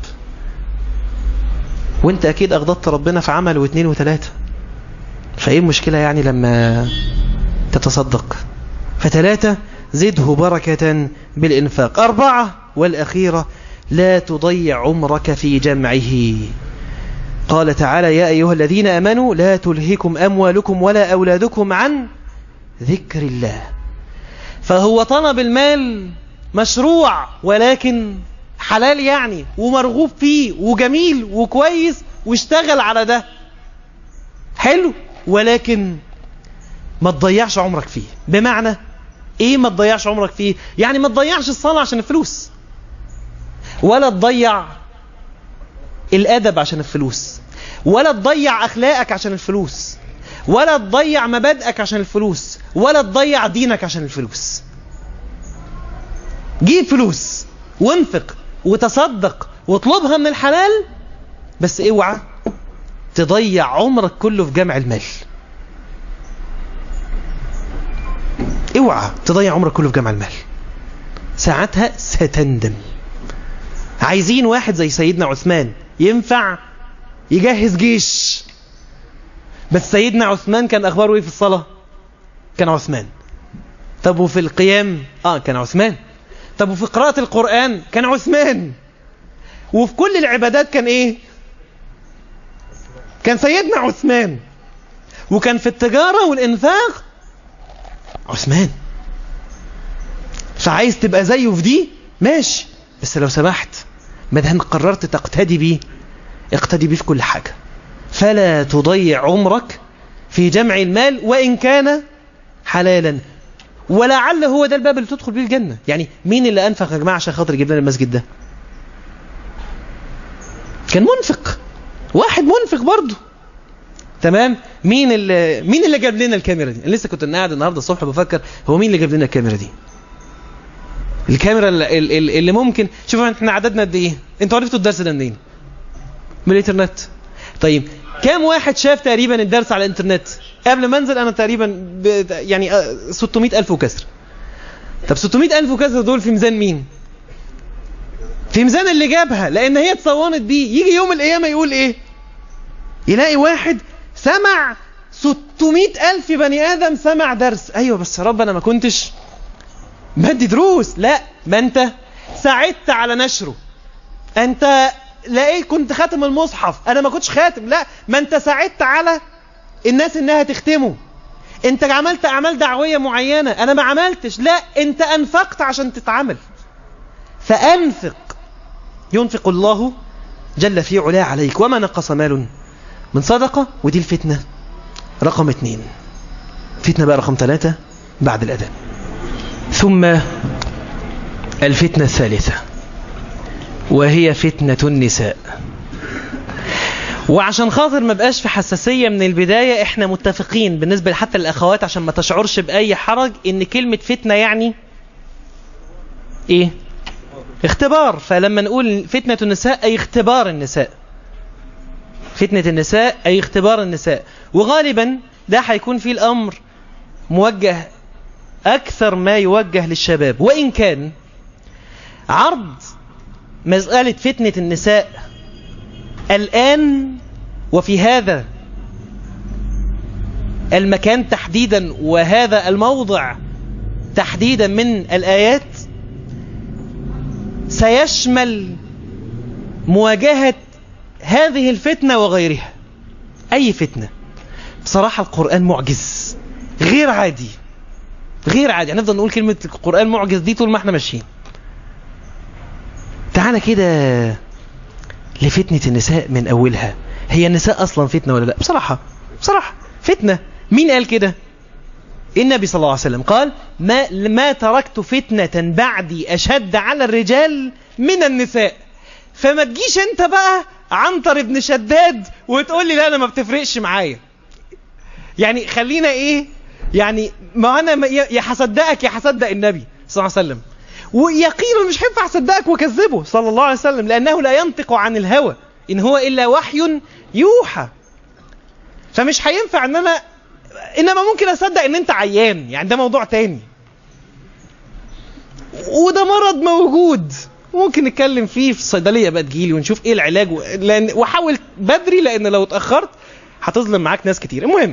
وانت أكيد أغضبت ربنا في عمل واثنين وثلاثة، فإيه المشكلة يعني لما تتصدق؟ فثلاثة، زده بركة بالإنفاق. أربعة والأخيرة، لا تضيع عمرك في جمعه. قال تعالى يا أيها الذين آمنوا لا تلهكم أموالكم ولا أولادكم عن ذكر الله. فهو طلب المال مشروع ولكن حلال يعني، ومرغوب فيه وجميل وكويس واشتغل على ده حلو، ولكن ما تضيعش عمرك فيه. بمعنى ايه ما تضيعش عمرك فيه؟ يعني ما تضيعش الصلاة عشان الفلوس، ولا تضيع الأدب عشان الفلوس، ولا تضيع أخلاقك عشان الفلوس، ولا تضيع مبادئك عشان الفلوس، ولا تضيع دينك عشان الفلوس. جيب فلوس وانفق وتصدق واطلبها من الحلال، بس اوعى تضيع عمرك كله في جمع المال. اوعى تضيع عمرك كله في جمع المال، ساعتها ستندم. عايزين واحد زي سيدنا عثمان ينفع يجهز جيش، بس سيدنا عثمان كان أخباره إيه في الصلاة؟ كان عثمان. طب وفي القيام؟ آه كان عثمان. طب وفي قراءة القرآن؟ كان عثمان. وفي كل العبادات كان إيه؟ كان سيدنا عثمان. وكان في التجارة والإنفاق عثمان. فعايز تبقى زيه في دي ماشي، بس لو سمحت ما دام قررت تقتدي بيه اقتدي بيه في كل حاجة. فلا تضيع عمرك في جمع المال وإن كان حلالا، ولعل هو ده الباب اللي تدخل بيه الجنة. يعني مين اللي أنفق يا جماعة عشان خاطر يجيب لنا المسجد ده؟ كان منفق، واحد منفق برضه. تمام. مين اللي مين اللي جاب لنا الكاميرا دي؟ أنا لسه كنت قاعد النهارده الصبح بفكر هو مين اللي جاب لنا الكاميرا دي. الكاميرا اللي, اللي ممكن. شوفوا احنا عددنا قد ايه؟ انتوا عرفتوا الدرس ده منين؟ من الانترنت. طيب كام واحد شاف تقريبا الدرس على الانترنت؟ قبل ما انزل انا تقريبا ب... يعني ستمائة ألف وكسر. طب ستمائة ألف وكسر دول في ميزان مين؟ في ميزان اللي جابها، لان هي اتصونت بيه. يجي يوم القيامه يقول ايه؟ يلاقي واحد سمع ستمائة ألف بني ادم سمع درس. ايوه بس يا رب انا ما كنتش بدي دروس. لا، ما انت ساعدت على نشره. انت لقيت كنت خاتم المصحف، انا ما كنتش خاتم. لا، ما انت ساعدت على الناس انها تختمه. انت عملت اعمال دعويه معينه، انا ما عملتش. لا، انت انفقت عشان تتعمل. فانفق ينفق الله جل في علاه عليك، وما نقص مال من صدقه. ودي الفتنه رقم اثنين. فتنه بقى رقم ثلاثة بعد الاذان. ثم الفتنه الثالثه وهي فتنه النساء. وعشان خاطر ما بقاش في حساسية من البداية، احنا متفقين بالنسبة حتى للأخوات عشان ما تشعرش بأي حرج ان كلمة فتنة يعني ايه؟ اختبار. فلما نقول فتنة النساء اي اختبار النساء. فتنة النساء اي اختبار النساء. وغالبا ده هيكون فيه الامر موجه اكثر ما يوجه للشباب، وان كان عرض مسألة فتنة النساء الآن وفي هذا المكان تحديدا وهذا الموضع تحديدا من الآيات سيشمل مواجهة هذه الفتنة وغيرها. أي فتنة. بصراحة القرآن معجز غير عادي، غير عادي. هنفضل نقول كلمة القرآن معجز دي طول ما احنا ماشيين. تعالى كده لفتنة النساء من أولها. هي النساء أصلا فتنة ولا لا؟ بصراحة بصراحة فتنة. مين قال كده؟ النبي صلى الله عليه وسلم قال ما, ما تركت فتنة بعدي أشد على الرجال من النساء. فما تجيش انت بقى عنتر ابن شداد وتقول لي لا أنا ما بتفرقش معايا. يعني خلينا ايه يعني، ما أنا يا هصدقك يا هصدق النبي صلى الله عليه وسلم. ويقينا مش هينفع اصدقك وكذبه صلى الله عليه وسلم، لأنه لا ينطق عن الهوى إن هو إلا وحي يوحى. فمش هينفع ان انا، انما ممكن اصدق ان انت عيان، يعني ده موضوع تاني وده مرض موجود ممكن نتكلم فيه في الصيدلية بقى، تجيلي ونشوف ايه العلاج و... لأن... وحاول بدري، لان لو اتأخرت هتظلم معاك ناس كتير. المهم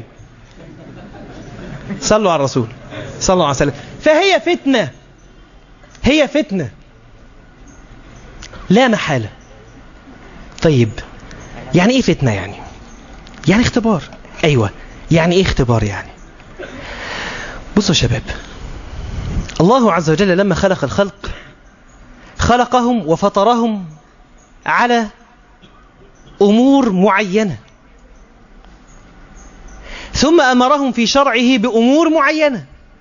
صلوا على الرسول صلى الله عليه وسلم. فهي فتنة، هي فتنة لا محالة. طيب يعني ايه فتنة؟ يعني يعني اختبار. ايوه يعني ايه اختبار؟ يعني بصوا يا شباب، الله عز وجل لما خلق الخلق خلقهم وفطرهم على امور معينة، ثم امرهم في شرعه بامور معينة.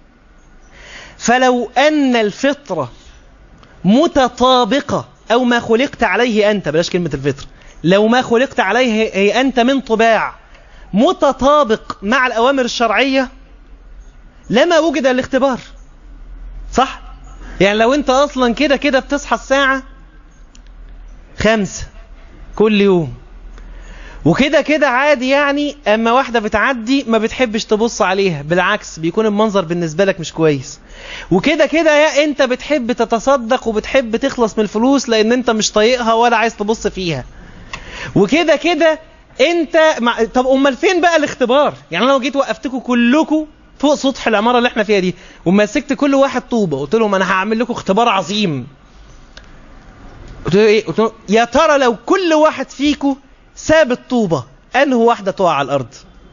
فلو ان الفطرة متطابقة، او ما خلقت عليه انت، بلاش كلمة الفطرة، لو ما خلقت عليه هي أنت من طباع متطابق مع الأوامر الشرعية لما وجد الاختبار. صح؟ يعني لو أنت أصلا كده كده بتصحى الساعة خمسة كل يوم، وكده كده عادي، يعني أما واحدة بتعدي ما بتحبش تبص عليها، بالعكس بيكون المنظر بالنسبة لك مش كويس، وكده كده يا أنت بتحب تتصدق وبتحب تخلص من الفلوس لأن أنت مش طايقها ولا عايز تبص فيها، وكده كده انت مع... طب امال فين بقى الاختبار؟ يعني انا لو جيت وقفتكم كلكم فوق سطح العماره اللي احنا فيها دي ومسكت كل واحد طوبه قلت لهم انا هعمل لكم اختبار عظيم، قلت له ايه؟ قلت له يا ترى لو كل واحد فيكم ساب الطوبه انه واحده تقع على الارض؟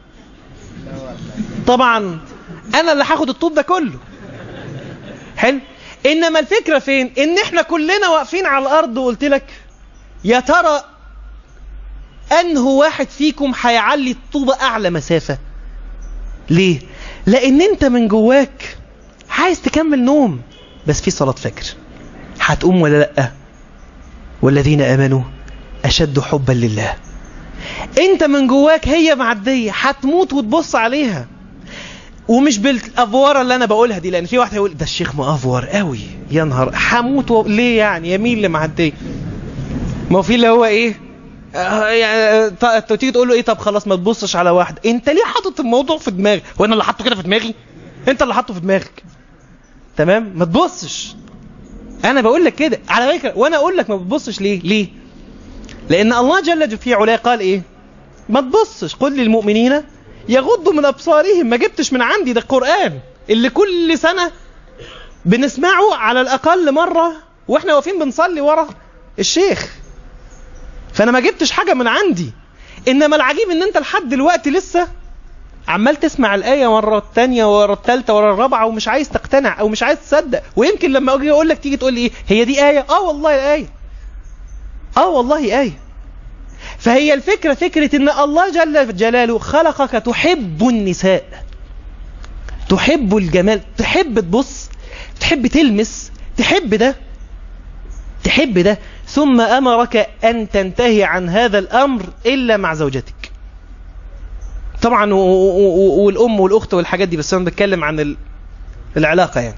طبعا انا اللي هاخد الطوب ده كله. حلو. انما الفكره فين؟ ان احنا كلنا واقفين على الارض وقلت لك يا ترى أنه واحد فيكم هيعلي الطوبة أعلى مسافة. ليه؟ لأن أنت من جواك عايز تكمل نوم، بس في صلاة فجر هتقوم ولا لأ؟ والذين آمنوا أشد حبا لله. أنت من جواك هي معدية هتموت وتبص عليها، ومش بالأفوارة اللي أنا بقولها دي، لأن في واحد هيقول ده الشيخ مأفور قوي يا نهار حموت و... ليه يعني يمين اللي معديه؟ ما هو في اللي هو ايه آه يعني ت... تيجي تقول له ايه طب خلاص ما تبصش على واحده. انت ليه حاطط الموضوع في دماغك؟ وانا اللي حاطه كده في دماغي؟ انت اللي حاطه في دماغك. تمام؟ ما تبصش. انا بقول لك كده على فكره، وانا اقول لك ما بتبصش ليه؟ ليه؟ لان الله جل في علاه قال ايه؟ ما تبصش. قل للمؤمنين يغضوا من ابصارهم. ما جبتش من عندي، ده القرآن اللي كل سنة بنسمعه على الاقل مرة واحنا واقفين بنصلي ورا الشيخ. فانا ما جبتش حاجة من عندي. انما العجيب ان انت لحد دلوقتي لسه عمال تسمع الآية مرة الثانية ورا الثالثة ورا الرابعة ومش عايز تقتنع او مش عايز تصدق. ويمكن لما اجي اقول لك تيجي تقول لي ايه هي دي آية؟ اه والله الآية، اه والله آية. فهي الفكرة فكرة ان الله جل جلاله خلقك تحب النساء، تحب الجمال، تحب تبص، تحب تلمس، تحب ده، تحب ده. ثم أمرك أن تنتهي عن هذا الأمر إلا مع زوجتك. طبعا والأم والأخت والحاجات دي، بس أنا بتكلم عن العلاقة يعني.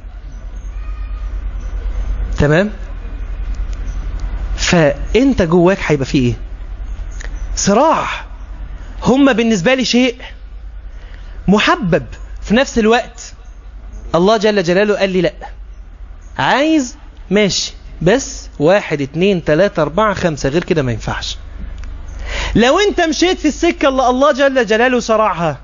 تمام؟ فأنت جواك هيبقى فيه إيه؟ صراع. هم بالنسبة لي شيء محبب في نفس الوقت. الله جل جلاله قال لي لا، عايز ماشي بس واحد اتنين تلاتة اربعة خمسة، غير كده ما ينفعش. لو انت مشيت في السكة اللي الله جل جلاله شرعها،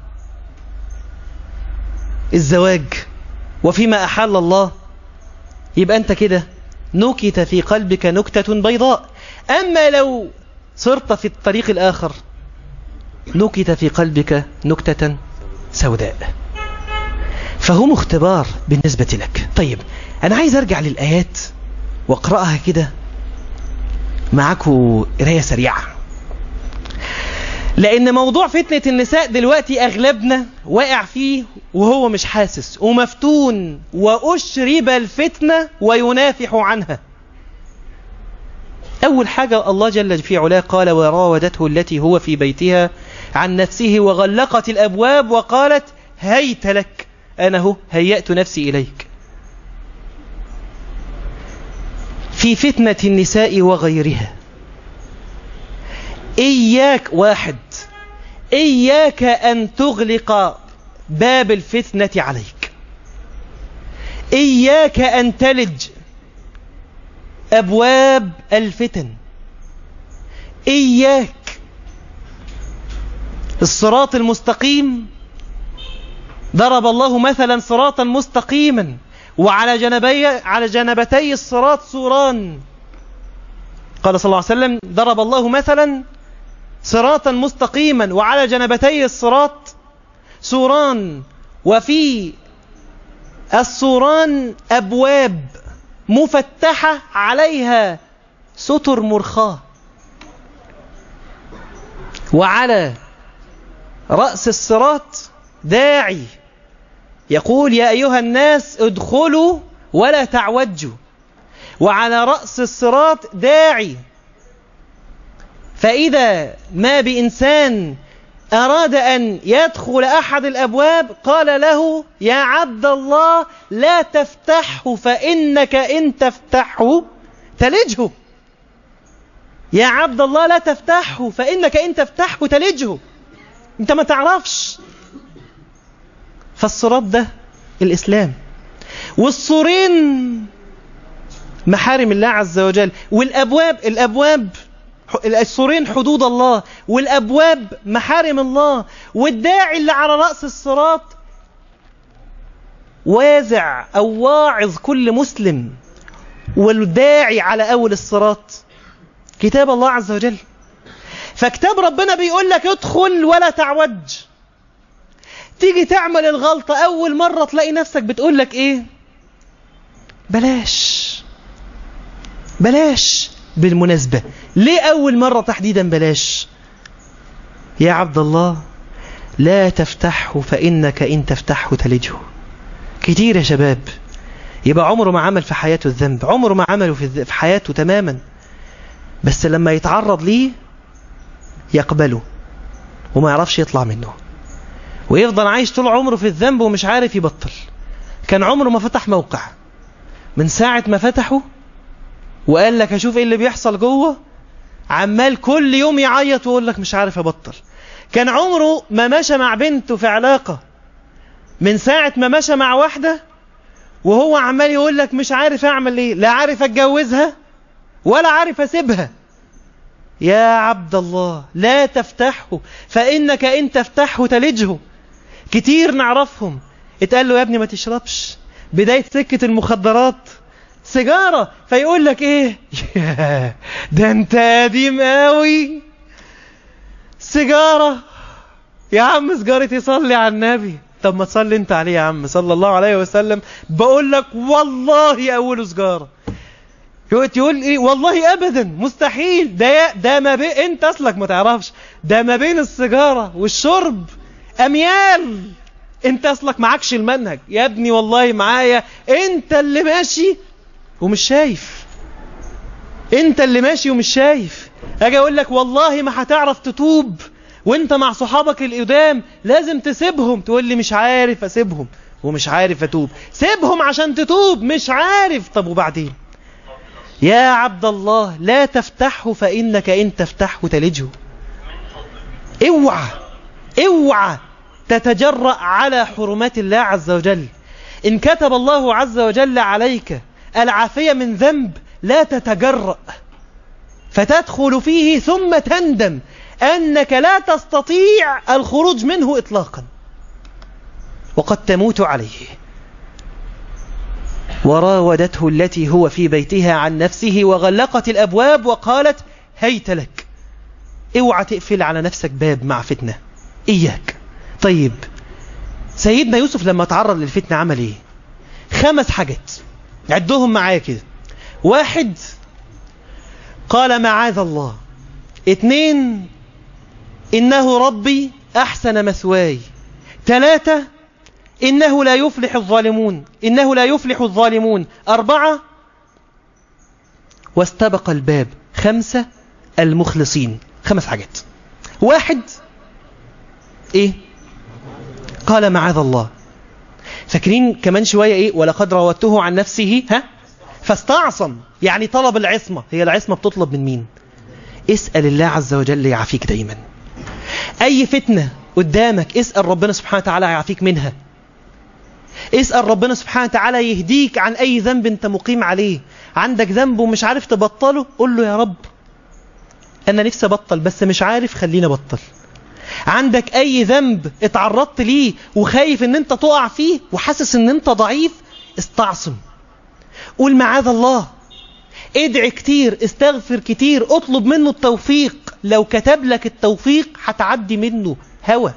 الزواج وفيما أحل الله، يبقى انت كده نكت في قلبك نكتة بيضاء. أما لو صرت في الطريق الآخر نكت في قلبك نكتة سوداء. فهم اختبار بالنسبة لك. طيب أنا عايز أرجع للآيات واقرأها كده معاكم قراية سريعة، لأن موضوع فتنة النساء دلوقتي أغلبنا واقع فيه وهو مش حاسس، ومفتون وأشرب الفتنة وينافح عنها. أول حاجة الله جل في علاه قال وراودته التي هو في بيتها عن نفسه وغلقت الأبواب وقالت هيت لك أنا هو هيأت نفسي إليك. في فتنة النساء وغيرها إياك واحد إياك أن تغلق باب الفتنة عليك، إياك أن تلج أبواب الفتن، إياك. الصراط المستقيم ضرب الله مثلا صراطا مستقيما وعلى جنبي على جنبتي الصراط سوران. قال صلى الله عليه وسلم ضرب الله مثلا صراطا مستقيما وعلى جنبتي الصراط سوران، وفي السوران أبواب مفتحة عليها ستر مرخاة، وعلى رأس الصراط داعي يقول يا أيها الناس ادخلوا ولا تعوجوا، وعلى رأس الصراط داعي فإذا ما بإنسان أراد أن يدخل أحد الأبواب قال له يا عبد الله لا تفتحه فإنك إن تفتحه تلجه. يا عبد الله لا تفتحه فإنك إن تفتحه تلجه. أنت ما تعرفش. فالصراط ده الإسلام، والسورين محارم الله عز وجل، والأبواب الأبواب السورين حدود الله، والأبواب محارم الله، والداعي اللي على رأس الصراط وازع أو واعظ كل مسلم، والداعي على أول الصراط كتاب الله عز وجل. فكتاب ربنا بيقول لك ادخل ولا تعوج. تيجي تعمل الغلطة أول مرة تلاقي نفسك بتقول لك إيه؟ بلاش بلاش. بالمناسبة ليه أول مرة تحديدا بلاش؟ يا عبد الله لا تفتحه فإنك إن تفتحه تلجه. كتير يا شباب يبقى عمره ما عمل في حياته الذنب، عمره ما عمله في حياته تماما، بس لما يتعرض ليه يقبله وما يعرفش يطلع منه، ويفضل عايش طول عمره في الذنب ومش عارف يبطل. كان عمره ما فتح موقع من ساعة ما فتحوا وقال لك هشوف ايه اللي بيحصل جوه، عمال كل يوم يعيط ويقول لك مش عارف ابطل. كان عمره ما مشى مع بنته في علاقة، من ساعة ما مشى مع واحدة وهو عمال يقول لك مش عارف اعمل ايه، لا عارف اتجوزها ولا عارف اسيبها. يا عبد الله لا تفتحه فإنك إن تفتحه تلجه. كتير نعرفهم اتقال له يا ابني ما تشربش، بداية سكة المخدرات سيجارة، فيقول لك ايه ده انت قديم قوي، سيجارة يا عم، سيجارة يصلي على النبي. طب ما تصلي انت عليه يا عم صلى الله عليه وسلم. بقول لك والله اول سيجارة يقول ايه والله ابدا مستحيل، ده ده ما بين، انت اصلك ما تعرفش ده ما بين السيجارة والشرب اميال، انت اصلك معكش المنهج يا ابني. والله معايا، انت اللي ماشي ومش شايف، انت اللي ماشي ومش شايف. اجي اقول لك والله ما هتعرف تتوب وانت مع صحابك القدام، لازم تسيبهم، تقول لي مش عارف اسيبهم ومش عارف اتوب. سيبهم عشان تتوب، مش عارف. طب وبعدين؟ يا عبد الله لا تفتحه فإنك إن تفتحه تلجه. اوعى اوعى تتجرأ على حرمات الله عز وجل. إن كتب الله عز وجل عليك العافية من ذنب لا تتجرأ فتدخل فيه ثم تندم أنك لا تستطيع الخروج منه إطلاقا وقد تموت عليه. وراودته التي هو في بيتها عن نفسه وغلقت الأبواب وقالت هيت لك. اوعى تقفل على نفسك باب مع فتنة، إياك. طيب سيدنا يوسف لما تعرض للفتنة عمل ايه؟ خمس حاجات عدهم معايا كده. واحد، قال معاذ الله. اتنين، إنه ربي أحسن مثواي. ثلاثة، إنه لا يفلح الظالمون إنه لا يفلح الظالمون. أربعة، واستبق الباب. خمسة، المخلصين. خمس حاجات. واحد، إيه؟ قال معاذ الله. فاكرين كمان شوية إيه؟ ولقد راودته عن نفسه ها فاستعصم، يعني طلب العصمة. هي العصمة بتطلب من مين؟ اسأل الله عز وجل يعافيك دايما. أي فتنة قدامك اسأل ربنا سبحانه وتعالى يعافيك منها. اسأل ربنا سبحانه وتعالى يهديك عن أي ذنب أنت مقيم عليه. عندك ذنب ومش عارف تبطله، قل له يا رب أنا نفسي أبطل بس مش عارف، خليني أبطل. عندك أي ذنب اتعرضت ليه وخايف أن أنت تقع فيه وحاسس أن أنت ضعيف، استعصم، قول معاذ الله، ادعي كتير، استغفر كتير، اطلب منه التوفيق. لو كتب لك التوفيق هتعدي منه هوى.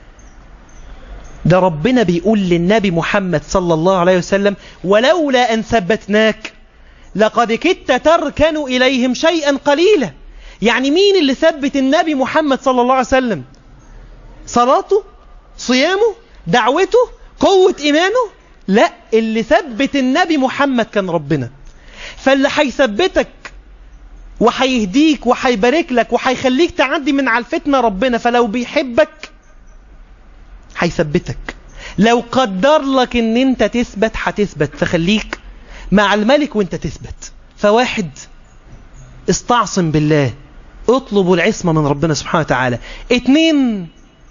ده ربنا بيقول للنبي محمد صلى الله عليه وسلم ولولا أن ثبتناك لقد كدت تركن إليهم شيئا قليلا. يعني مين اللي ثبت النبي محمد صلى الله عليه وسلم؟ صلاته، صيامه، دعوته، قوة إيمانه؟ لا، اللي ثبت النبي محمد كان ربنا. فاللي هيثبتك وهيهديك وهيبارك لك وهيخليك تعدي من على الفتنة ربنا. فلو بيحبك هيثبتك، لو قدر لك ان انت تثبت هتثبت، فخليك مع الملك وانت تثبت. فواحد، استعصم بالله، اطلبوا العصمة من ربنا سبحانه وتعالى. اتنين،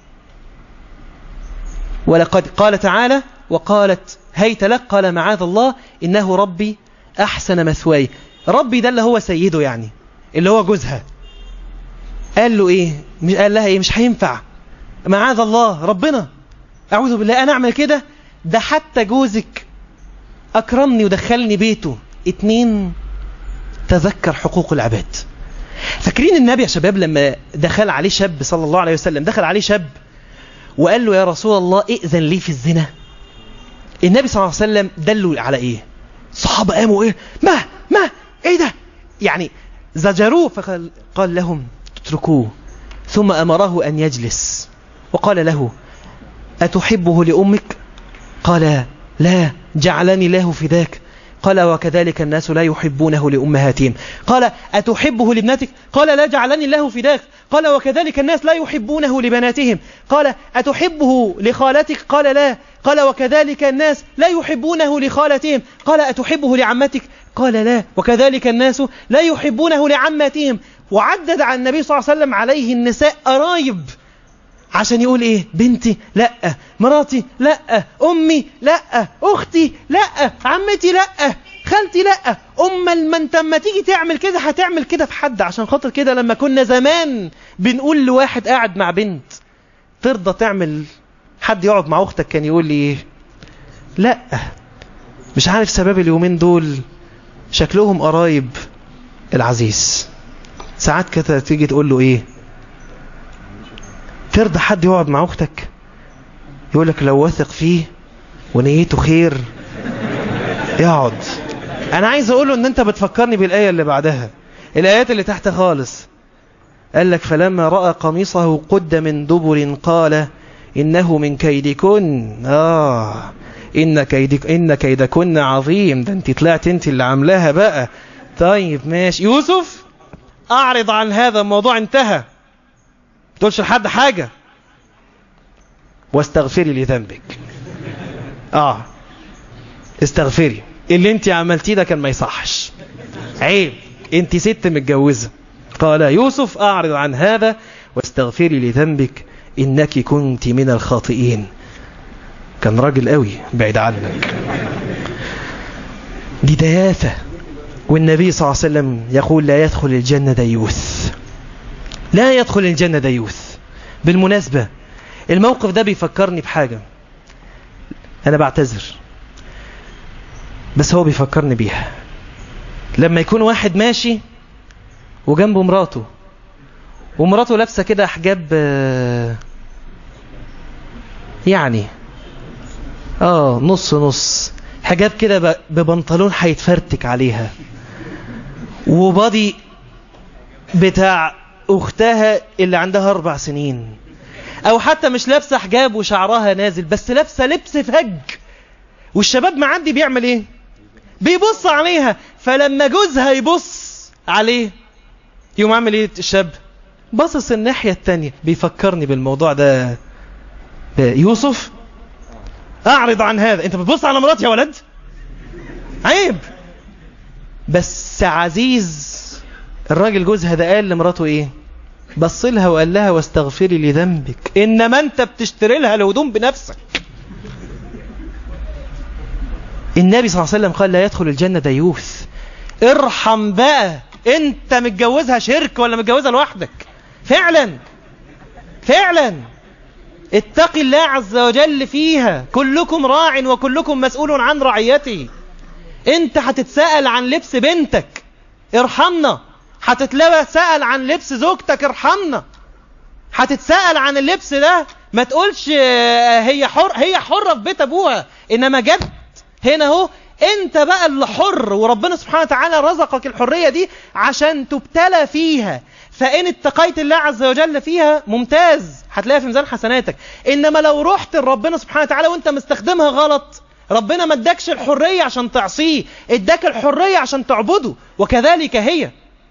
ولقد قال تعالى وقالت هيت لك قال معاذ الله إنه ربي أحسن مثواي. ربي ده اللي هو سيده، يعني اللي هو جوزها. قال له إيه؟ قال لها إيه؟ مش هينفع، معاذ الله، ربنا أعوذ بالله أنا أعمل كده، ده حتى جوزك أكرمني ودخلني بيته. اتنين، تذكر حقوق العباد. فاكرين النبي يا شباب لما دخل عليه شاب صلى الله عليه وسلم، دخل عليه شاب وقال له يا رسول الله ائذن لي في الزنا. النبي صلى الله عليه وسلم دلوا على ايه؟ الصحابة قاموا ايه؟ ما ما ايه ده؟ يعني زجروه، فقال قال لهم اتركوه، ثم امره ان يجلس وقال له أتحبه لأمك؟ قال لا، جعلني الله فداك. قال وكذلك الناس لا يحبونه لأمهاتهم. قال أتحبه لابنتك؟ قال لا جعلني الله فداك. قال وكذلك الناس لا يحبونه لبناتهم. قال أتحبه لخالتك؟ قال لا. قال وكذلك الناس لا يحبونه لخالتهم. قال أتحبه لعمتك؟ قال لا. وكذلك الناس لا يحبونه لعماتهم. وعدد عن النبي صلى الله عليه وسلم عليه النساء قرايب، عشان يقول ايه؟ بنتي لا، مراتي لا، امي لا، اختي لا، عمتي لا، خالتي لا. اما لما انت لما تيجي تعمل كده هتعمل كده في حد. عشان خاطر كده لما كنا زمان بنقول لواحد قاعد مع بنت ترضى تعمل حد يقعد مع اختك، كان يقول لي ايه؟ لا. مش عارف سبب اليومين دول شكلهم قرايب العزيز. ساعات كده تيجي تقول له ايه؟ ترضى حد يقعد مع اختك؟ يقول لك لو واثق فيه ونيته خير يقعد. انا عايز اقول له ان انت بتفكرني بالايه اللي بعدها، الايات اللي تحت خالص. قال لك فلما راى قميصه قد من دبر قال انه من كيدكن. اه ان كيدك ان كيدكن عظيم. ده انت طلعت انت اللي عاملاها بقى. طيب ماشي يوسف، اعرض عن هذا الموضوع، انتهى، ما تقولش لحد حاجه. واستغفري لذنبك. اه استغفري، اللي انت عملتيه ده كان ما يصحش، عيب، انت ست متجوزه. قال يوسف اعرض عن هذا واستغفري لذنبك انك كنت من الخاطئين. كان راجل قوي بعيد عنك. دي دياثه. والنبي صلى الله عليه وسلم يقول لا يدخل الجنه ديوث، لا يدخل الجنه ديوث. بالمناسبه الموقف ده بيفكرني بحاجه، انا بعتذر بس هو بيفكرني بيها. لما يكون واحد ماشي وجنبه مراته، ومراته لابسه كده حجاب يعني اه نص نص، حجاب كده ببنطلون هيتفرتك عليها، وبادي بتاع اختها اللي عندها اربع سنين، او حتى مش لابسه حجاب وشعرها نازل بس لابسه لبس فج، والشباب معدي بيعمل ايه؟ بيبص عليها. فلما جوزها يبص عليه يقوم عامل ايه الشاب؟ باصص الناحيه التانية. بيفكرني بالموضوع ده يوسف اعرض عن هذا. انت بتبص على مراتي يا ولد؟ عيب. بس عزيز الراجل جوزها ده قال لمراته ايه؟ بص لها وقال لها واستغفري لذنبك انما انت بتشتري لها الهدوم بنفسك. النبي صلى الله عليه وسلم قال لا يدخل الجنة ديوث. ارحم بقى، انت متجوزها شرك ولا متجوزها لوحدك؟ فعلا فعلا اتقي الله عز وجل فيها. كلكم راع وكلكم مسؤول عن رعيته. انت هتتسأل عن لبس بنتك، ارحمنا. هتتسأل عن لبس زوجتك، ارحمنا. هتتسأل عن اللبس ده، ما تقولش هي حر، هي حرة في بيت ابوها، انما جت هنا اهو انت بقى اللي حر، وربنا سبحانه وتعالى رزقك الحرية دي عشان تبتلى فيها. فإن اتقيت الله عز وجل فيها ممتاز، هتلاقيها في ميزان حسناتك. إنما لو رحت لربنا سبحانه وتعالى وانت مستخدمها غلط، ربنا ما اداكش الحرية عشان تعصيه، اداك الحرية عشان تعبده. وكذلك هي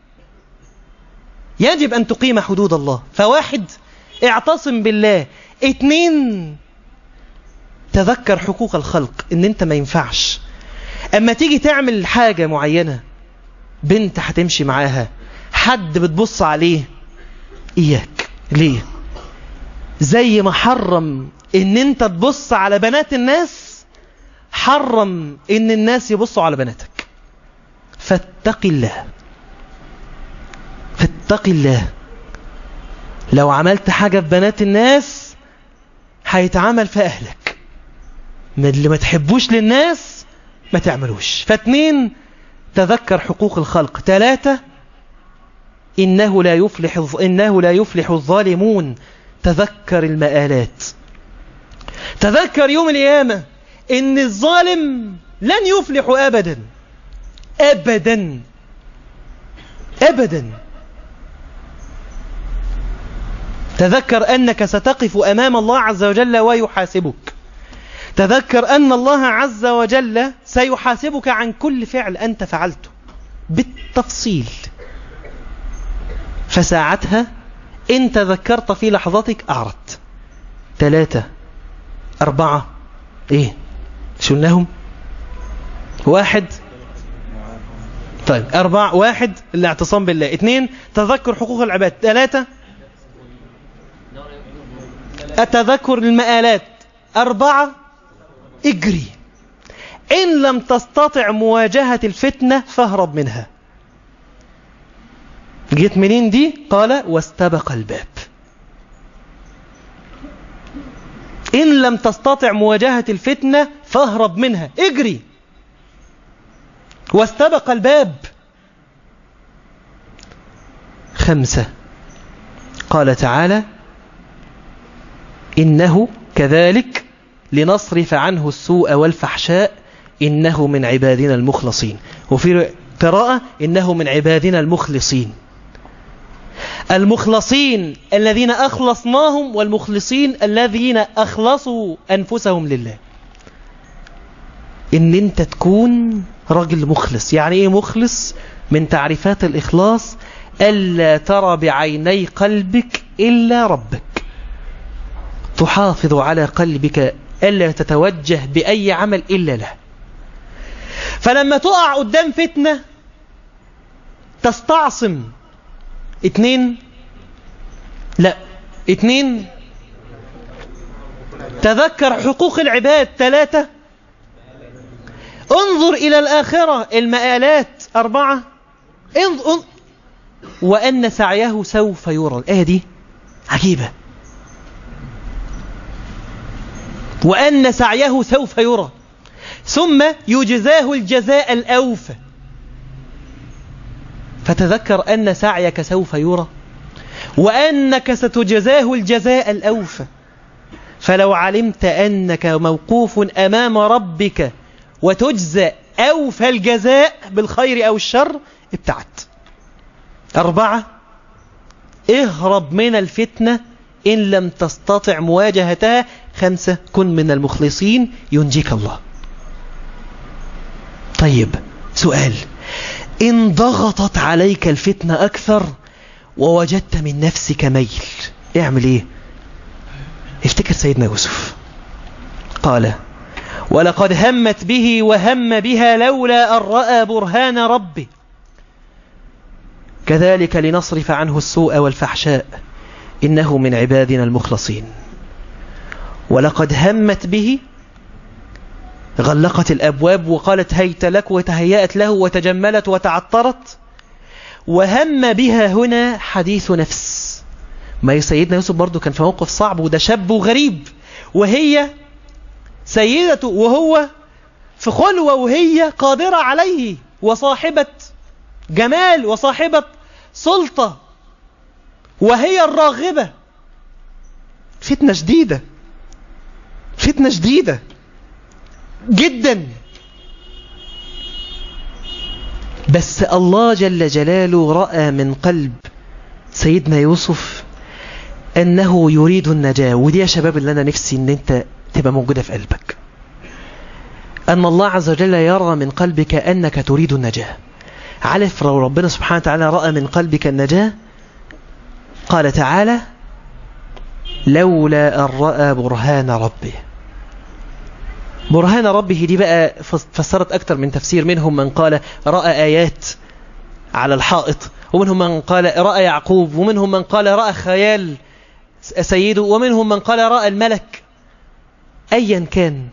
يجب أن تقيم حدود الله. فواحد اعتصم بالله. اتنين تذكر حقوق الخلق، ان انت ما ينفعش اما تيجي تعمل حاجة معينة، بنت هتمشي معاها، حد بتبص عليه، اياك. ليه؟ زي ما حرم ان انت تبص على بنات الناس، حرم ان الناس يبصوا على بناتك. فاتق الله، فاتق الله. لو عملت حاجة في بنات الناس هيتعمل في اهلك. من اللي ما تحبوش للناس ما تعملوش. فاتنين تذكر حقوق الخلق. ثلاثة إنه لا يفلح إنه لا يفلح الظالمون. تذكر المآلات. تذكر يوم القيامة إن الظالم لن يفلح أبدا أبدا أبدا. تذكر أنك ستقف أمام الله عز وجل ويحاسبك. تذكر أن الله عز وجل سيحاسبك عن كل فعل أنت فعلته بالتفصيل، فساعتها إن تذكرت في لحظتك أعرضت. ثلاثة أربعة إيه شو لهم؟ واحد طيب أربعة واحد الاعتصام بالله. اثنين تذكر حقوق العباد. ثلاثة التذكر المآلات. أربعة اجري. إن لم تستطع مواجهة الفتنة فاهرب منها. جيت منين دي؟ قال واستبق الباب. إن لم تستطع مواجهة الفتنة فاهرب منها، اجري. واستبق الباب. خمسة قال تعالى إنه كذلك لنصرف عنه السوء والفحشاء إنه من عبادنا المخلصين. وفي قراءة إنه من عبادنا المخلصين. المخلصين الذين أخلصناهم، والمخلصين الذين أخلصوا أنفسهم لله. إن أنت تكون رجل مخلص. يعني إيه مخلص؟ من تعريفات الإخلاص ألا ترى بعيني قلبك إلا ربك. تحافظ على قلبك ألا تتوجه بأي عمل إلا له. فلما تقع قدام فتنة تستعصم. اتنين لا اتنين تذكر حقوق العباد. ثلاثة انظر إلى الآخرة المآلات. أربعة انظر وأن سعيه سوف يرى. الآية دي عجيبة. وأن سعيه سوف يرى ثم يجزاه الجزاء الأوفى. فتذكر أن سعيك سوف يرى وأنك ستجزاه الجزاء الأوفى. فلو علمت أنك موقوف أمام ربك وتجزى أوفى الجزاء بالخير أو الشر ابتعدت. أربعة اهرب من الفتنة إن لم تستطع مواجهتها. خمسة كن من المخلصين ينجيك الله. طيب سؤال، إن ضغطت عليك الفتنة أكثر ووجدت من نفسك ميل اعمل إيه؟ افتكر سيدنا يوسف قال ولقد همت به وهم بها لولا أن رأى برهان ربه كذلك لنصرف عنه السوء والفحشاء إنه من عبادنا المخلصين. ولقد همت به غلقت الأبواب وقالت هيت لك وتهيأت له وتجملت وتعطرت. وهم بها هنا حديث نفس. ما سيدنا يوسف برضو كان في موقف صعب وده شاب وغريب وهي سيدته وهو في خلوة وهي قادرة عليه وصاحبة جمال وصاحبة سلطة وهي الراغبة. فتنة شديدة فتنة شديدة جدا. بس الله جل جلاله رأى من قلب سيدنا يوسف أنه يريد النجاة. ودي يا شباب اللي أنا نفسي أن أنت تبقى موجودة في قلبك، أن الله عز وجل يرى من قلبك أنك تريد النجاة. عارف لو ربنا سبحانه وتعالى رأى من قلبك النجاة قال تعالى لولا أن رأى برهان ربه. برهان ربه دي بقى فسرت أكثر من تفسير. منهم من قال رأى آيات على الحائط، ومنهم من قال رأى يعقوب، ومنهم من قال رأى خيال سيده، ومنهم من قال رأى الملك. أيا كان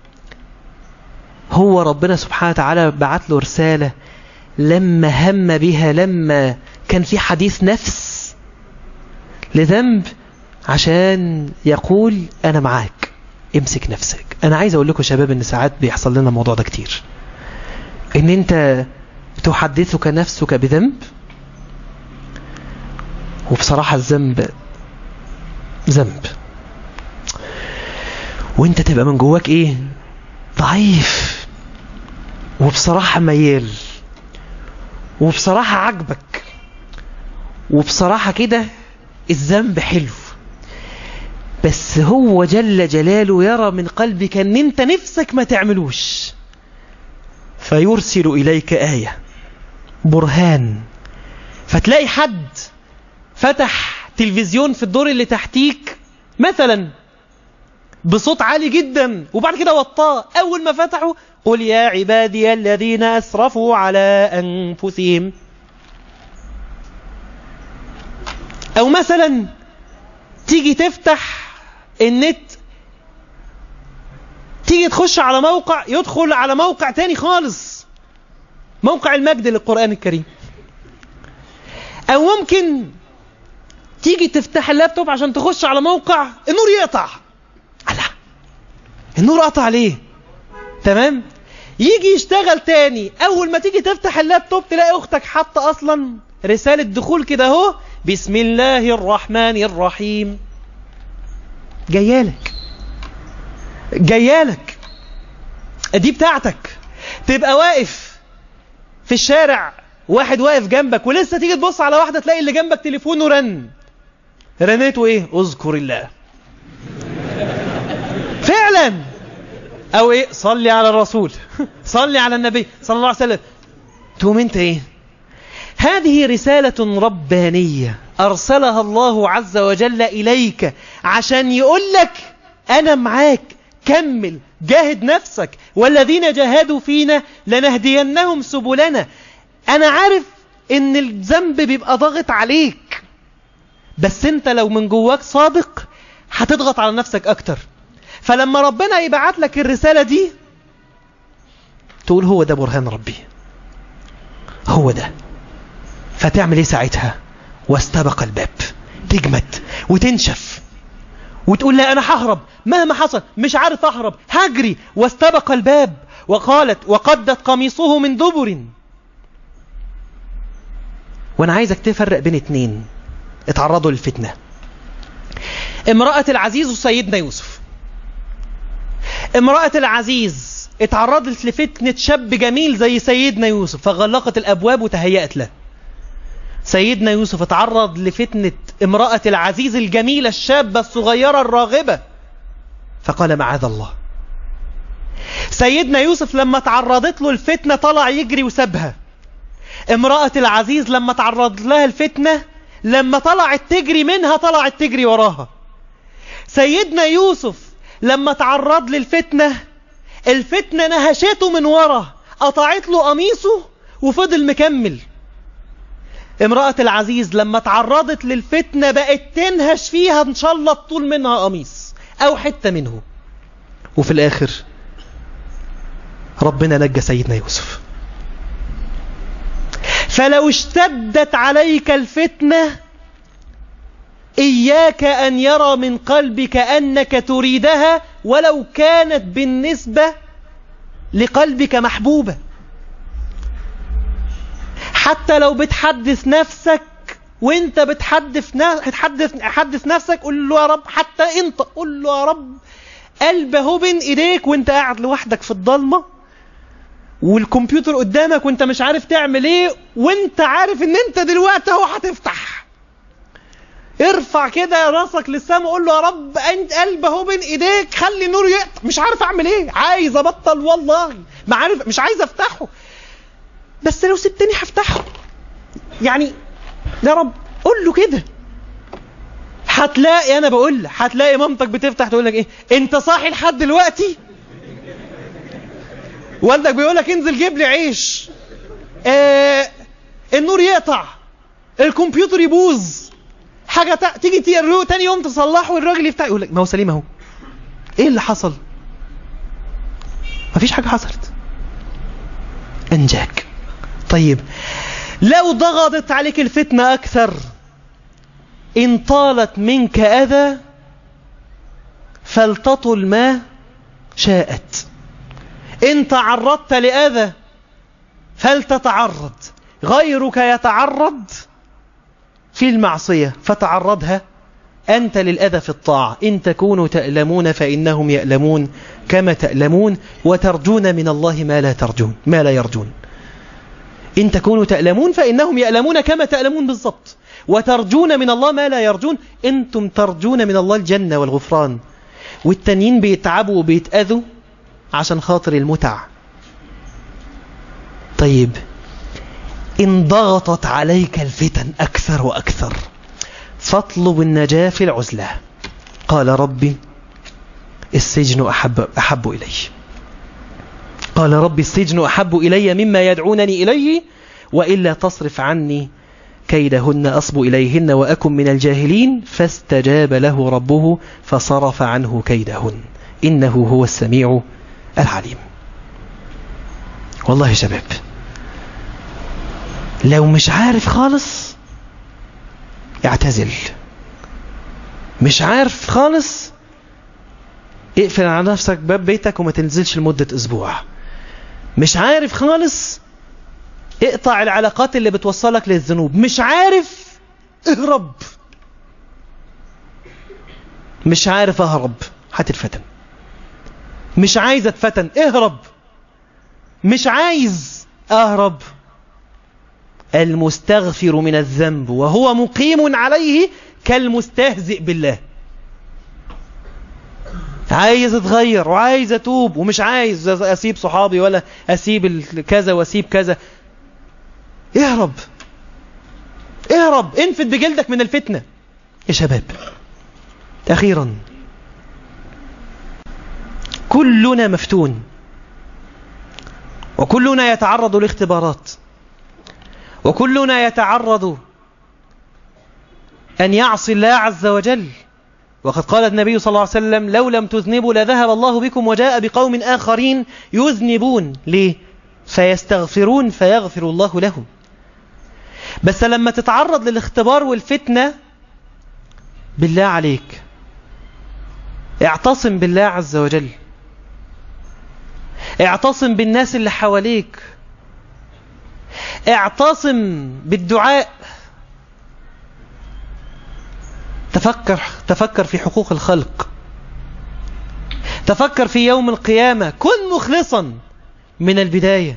هو ربنا سبحانه وتعالى بعت له رسالة لما هم بها، لما كان في حديث نفس لذنب عشان يقول أنا معاك امسك نفسك. أنا عايز أقول لكم شباب أن ساعات بيحصل لنا الموضوع ده كتير، أن أنت تحدثك نفسك بذنب وبصراحة الذنب ذنب وانت تبقى من جواك ايه ضعيف وبصراحة ميال وبصراحة عجبك وبصراحة كده الذنب حلو. بس هو جل جلاله يرى من قلبك ان انت نفسك ما تعملوش، فيرسل اليك آية برهان. فتلاقي حد فتح تلفزيون في الدور اللي تحتيك مثلا بصوت عالي جدا وبعد كده وطاه، اول ما فتحوا قل يا عبادي الذين اسرفوا على انفسهم. او مثلا تيجي تفتح النت، تيجي تخش على موقع يدخل على موقع تاني خالص، موقع المجد للقرآن الكريم. او ممكن تيجي تفتح اللابتوب عشان تخش على موقع النور يقطع. الله، النور قطع ليه؟ تمام، يجي يشتغل تاني، اول ما تيجي تفتح اللابتوب تلاقي اختك حاطه اصلا رسالة دخول كده اهو، بسم الله الرحمن الرحيم. جيالك جيالك دي بتاعتك. تبقى واقف في الشارع، واحد واقف جنبك ولسه تيجي تبص على واحدة تلاقي اللي جنبك تليفونه رن، رنيته ايه؟ اذكر الله. فعلا. او ايه؟ صلي على الرسول، صلي على النبي صلى الله عليه وسلم. تقوم انت ايه؟ هذه رسالة ربانية أرسلها الله عز وجل إليك عشان يقول لك أنا معاك، كمل، جاهد نفسك، والذين جاهدوا فينا لنهدينهم سبلنا. أنا عارف إن الذنب بيبقى ضاغط عليك، بس أنت لو من جواك صادق هتضغط على نفسك أكتر. فلما ربنا يبعت لك الرسالة دي تقول هو ده برهان ربي، هو ده. فتعمل ايه ساعتها؟ واستبق الباب، تجمد وتنشف وتقول لا انا ههرب مهما حصل، مش عارف اهرب، هجري. واستبق الباب وقالت وقدت قميصه من دبر. وانا عايزك تفرق بين اتنين اتعرضوا للفتنة، امرأة العزيز وسيدنا يوسف. امرأة العزيز اتعرضت لفتنة شاب جميل زي سيدنا يوسف فغلقت الابواب وتهيأت له. سيدنا يوسف اتعرض لفتنة امرأة العزيز الجميلة الشابة الصغيرة الراغبة فقال معاذ الله. سيدنا يوسف لما تعرضت له الفتنة طلع يجري وسابها. امرأة العزيز لما تعرض لها الفتنة لما طلعت تجري منها طلعت تجري وراها. سيدنا يوسف لما تعرض للفتنة الفتنة نهشته من ورا، قطعت له قميصه وفضل مكمل. امرأة العزيز لما تعرضت للفتنة بقت تنهش فيها ان شاء الله تطول منها قميص او حتة منه. وفي الاخر ربنا نجى سيدنا يوسف. فلو اشتدت عليك الفتنة إياك أن يرى من قلبك أنك تريدها ولو كانت بالنسبة لقلبك محبوبة. حتى لو بتحدث نفسك وانت بتحدث تحدث حدث نفسك قول له يا رب، حتى انت قول له يا رب قلبه بين ايديك وانت قاعد لوحدك في الضلمة والكمبيوتر قدامك وانت مش عارف تعمل ايه وانت عارف ان انت دلوقتي اهو هتفتح. ارفع كده راسك للسما وقول له يا رب انت قلبه اهو بين ايديك، خلي النور يقطع، مش عارف اعمل ايه، عايز ابطل والله، ما عارف، مش عايز افتحه، بس لو سبتني هفتحه، يعني يا رب قول له كده. هتلاقي، انا بقول لك هتلاقي مامتك بتفتح تقول لك ايه، انت صاحي لحد دلوقتي؟ والدك بيقول لك انزل جيب لي عيش، آه النور يقطع، الكمبيوتر يبوظ، حاجه تا... تيجي تاني يوم تصلحه والراجل يفتح يقول لك ما هو سليم اهو. ايه اللي حصل؟ مفيش حاجه حصلت، انجاك. طيب لو ضغطت عليك الفتنه اكثر، ان طالت منك اذى فلتطل ما شاءت. إن تعرضت لأذى فلتتعرض، غيرك يتعرض في المعصية فتعرضها أنت للأذى في الطاعة. إن تكونوا تألمون فإنهم يألمون كما تألمون وترجون من الله ما لا ترجون ما لا يرجون. إن تكونوا تألمون فإنهم يألمون كما تألمون بالضبط، وترجون من الله ما لا يرجون. أنتم ترجون من الله الجنة والغفران، والتانيين بيتعبوا وبيتأذوا عشان خاطر المتع. طيب إن ضغطت عليك الفتن أكثر وأكثر فاطلب النجاة في العزلة. قال ربي السجن أحب, أحب إلي قال ربي السجن أحب إلي مما يدعونني إليه، وإلا تصرف عني كيدهن أصب إليهن وأكن من الجاهلين. فاستجاب له ربه فصرف عنه كيدهن إنه هو السميع العليم. والله يا شباب لو مش عارف خالص اعتزل، مش عارف خالص اقفل على نفسك باب بيتك وما تنزلش لمدة اسبوع، مش عارف خالص اقطع العلاقات اللي بتوصلك للذنوب، مش عارف اهرب، مش عارف اهرب هتتفتن، مش عايز اتفتن اهرب، مش عايز اهرب. المستغفر من الذنب وهو مقيم عليه كالمستهزئ بالله. عايز اتغير وعايز اتوب ومش عايز اسيب صحابي ولا اسيب كذا واسيب كذا، اهرب اهرب، انفد بجلدك من الفتنة. يا شباب اخيرا كلنا مفتون، وكلنا يتعرض لاختبارات، وكلنا يتعرض أن يعصي الله عز وجل. وقد قال النبي صلى الله عليه وسلم لو لم تذنبوا لذهب الله بكم وجاء بقوم آخرين يذنبون. ليه؟ فيستغفرون فيغفر الله لهم. بس لما تتعرض للاختبار والفتنة بالله عليك اعتصم بالله عز وجل، اعتصم بالناس اللي حواليك، اعتصم بالدعاء. تفكر تفكر في حقوق الخلق، تفكر في يوم القيامة، كن مخلصا من البداية.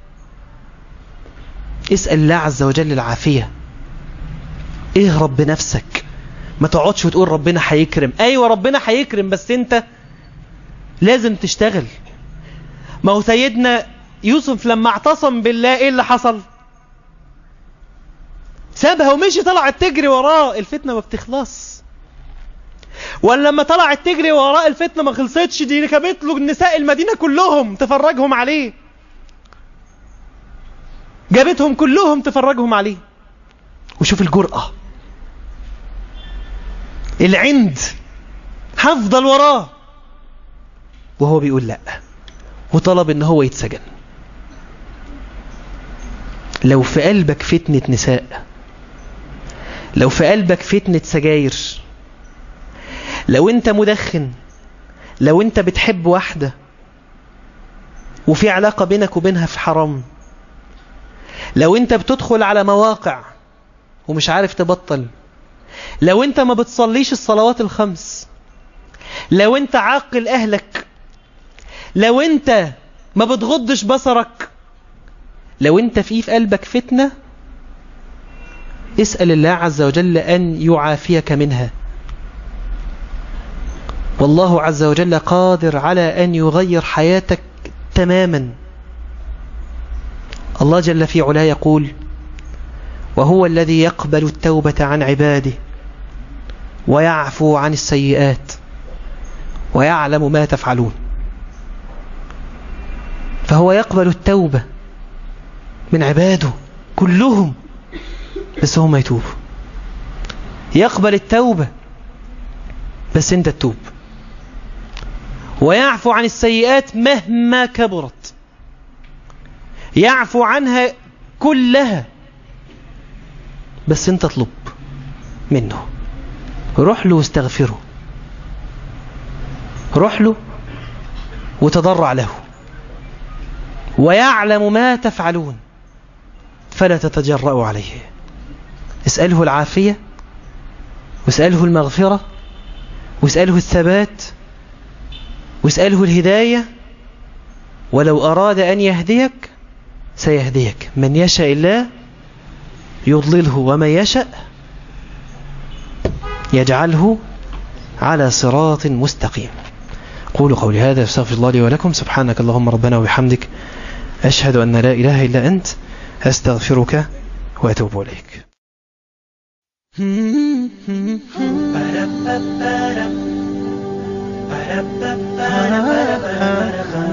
اسأل الله عز وجل العافية، اهرب بنفسك، ما تقعدش وتقول ربنا هيكرم. ايوه ربنا هيكرم، بس انت لازم تشتغل. ما هو سيدنا يوسف لما اعتصم بالله ايه اللي حصل؟ سابها ومشي، طلعت تجري وراه، الفتنة ما بتخلص. ولما طلعت تجري وراه الفتنة ما خلصتش، دي ركبت له النساء المدينة كلهم تفرجهم عليه، جابتهم كلهم تفرجهم عليه. وشوف الجرأة، العند، هفضل وراه وهو بيقول لا، وطلب ان هو يتسجن. لو في قلبك فتنة نساء، لو في قلبك فتنة سجاير، لو انت مدخن، لو انت بتحب واحدة وفي علاقة بينك وبينها في حرام، لو انت بتدخل على مواقع ومش عارف تبطل، لو انت ما بتصليش الصلوات الخمس، لو انت عاقل اهلك، لو انت ما بتغضش بصرك، لو انت في في قلبك فتنة، اسأل الله عز وجل أن يعافيك منها. والله عز وجل قادر على أن يغير حياتك تماما. الله جل في علاه يقول وهو الذي يقبل التوبة عن عباده ويعفو عن السيئات ويعلم ما تفعلون. فهو يقبل التوبة من عباده كلهم، بس هم يتوبوا. يقبل التوبة بس انت تتوب. ويعفو عن السيئات مهما كبرت، يعفو عنها كلها، بس انت اطلب منه، روح له واستغفره، روح له وتضرع له، ويعلم ما تفعلون فلا تتجرأوا عليه. اسأله العافية، واسأله المغفرة، واسأله الثبات، واسأله الهداية. ولو أراد أن يهديك سيهديك. من يشاء الله يضلله ومن يشاء يجعله على صراط مستقيم. قولوا قولي هذا، استغفر الله لي ولكم. سبحانك اللهم ربنا وبحمدك، أشهد أن لا إله إلا أنت، أستغفرك وأتوب إليك.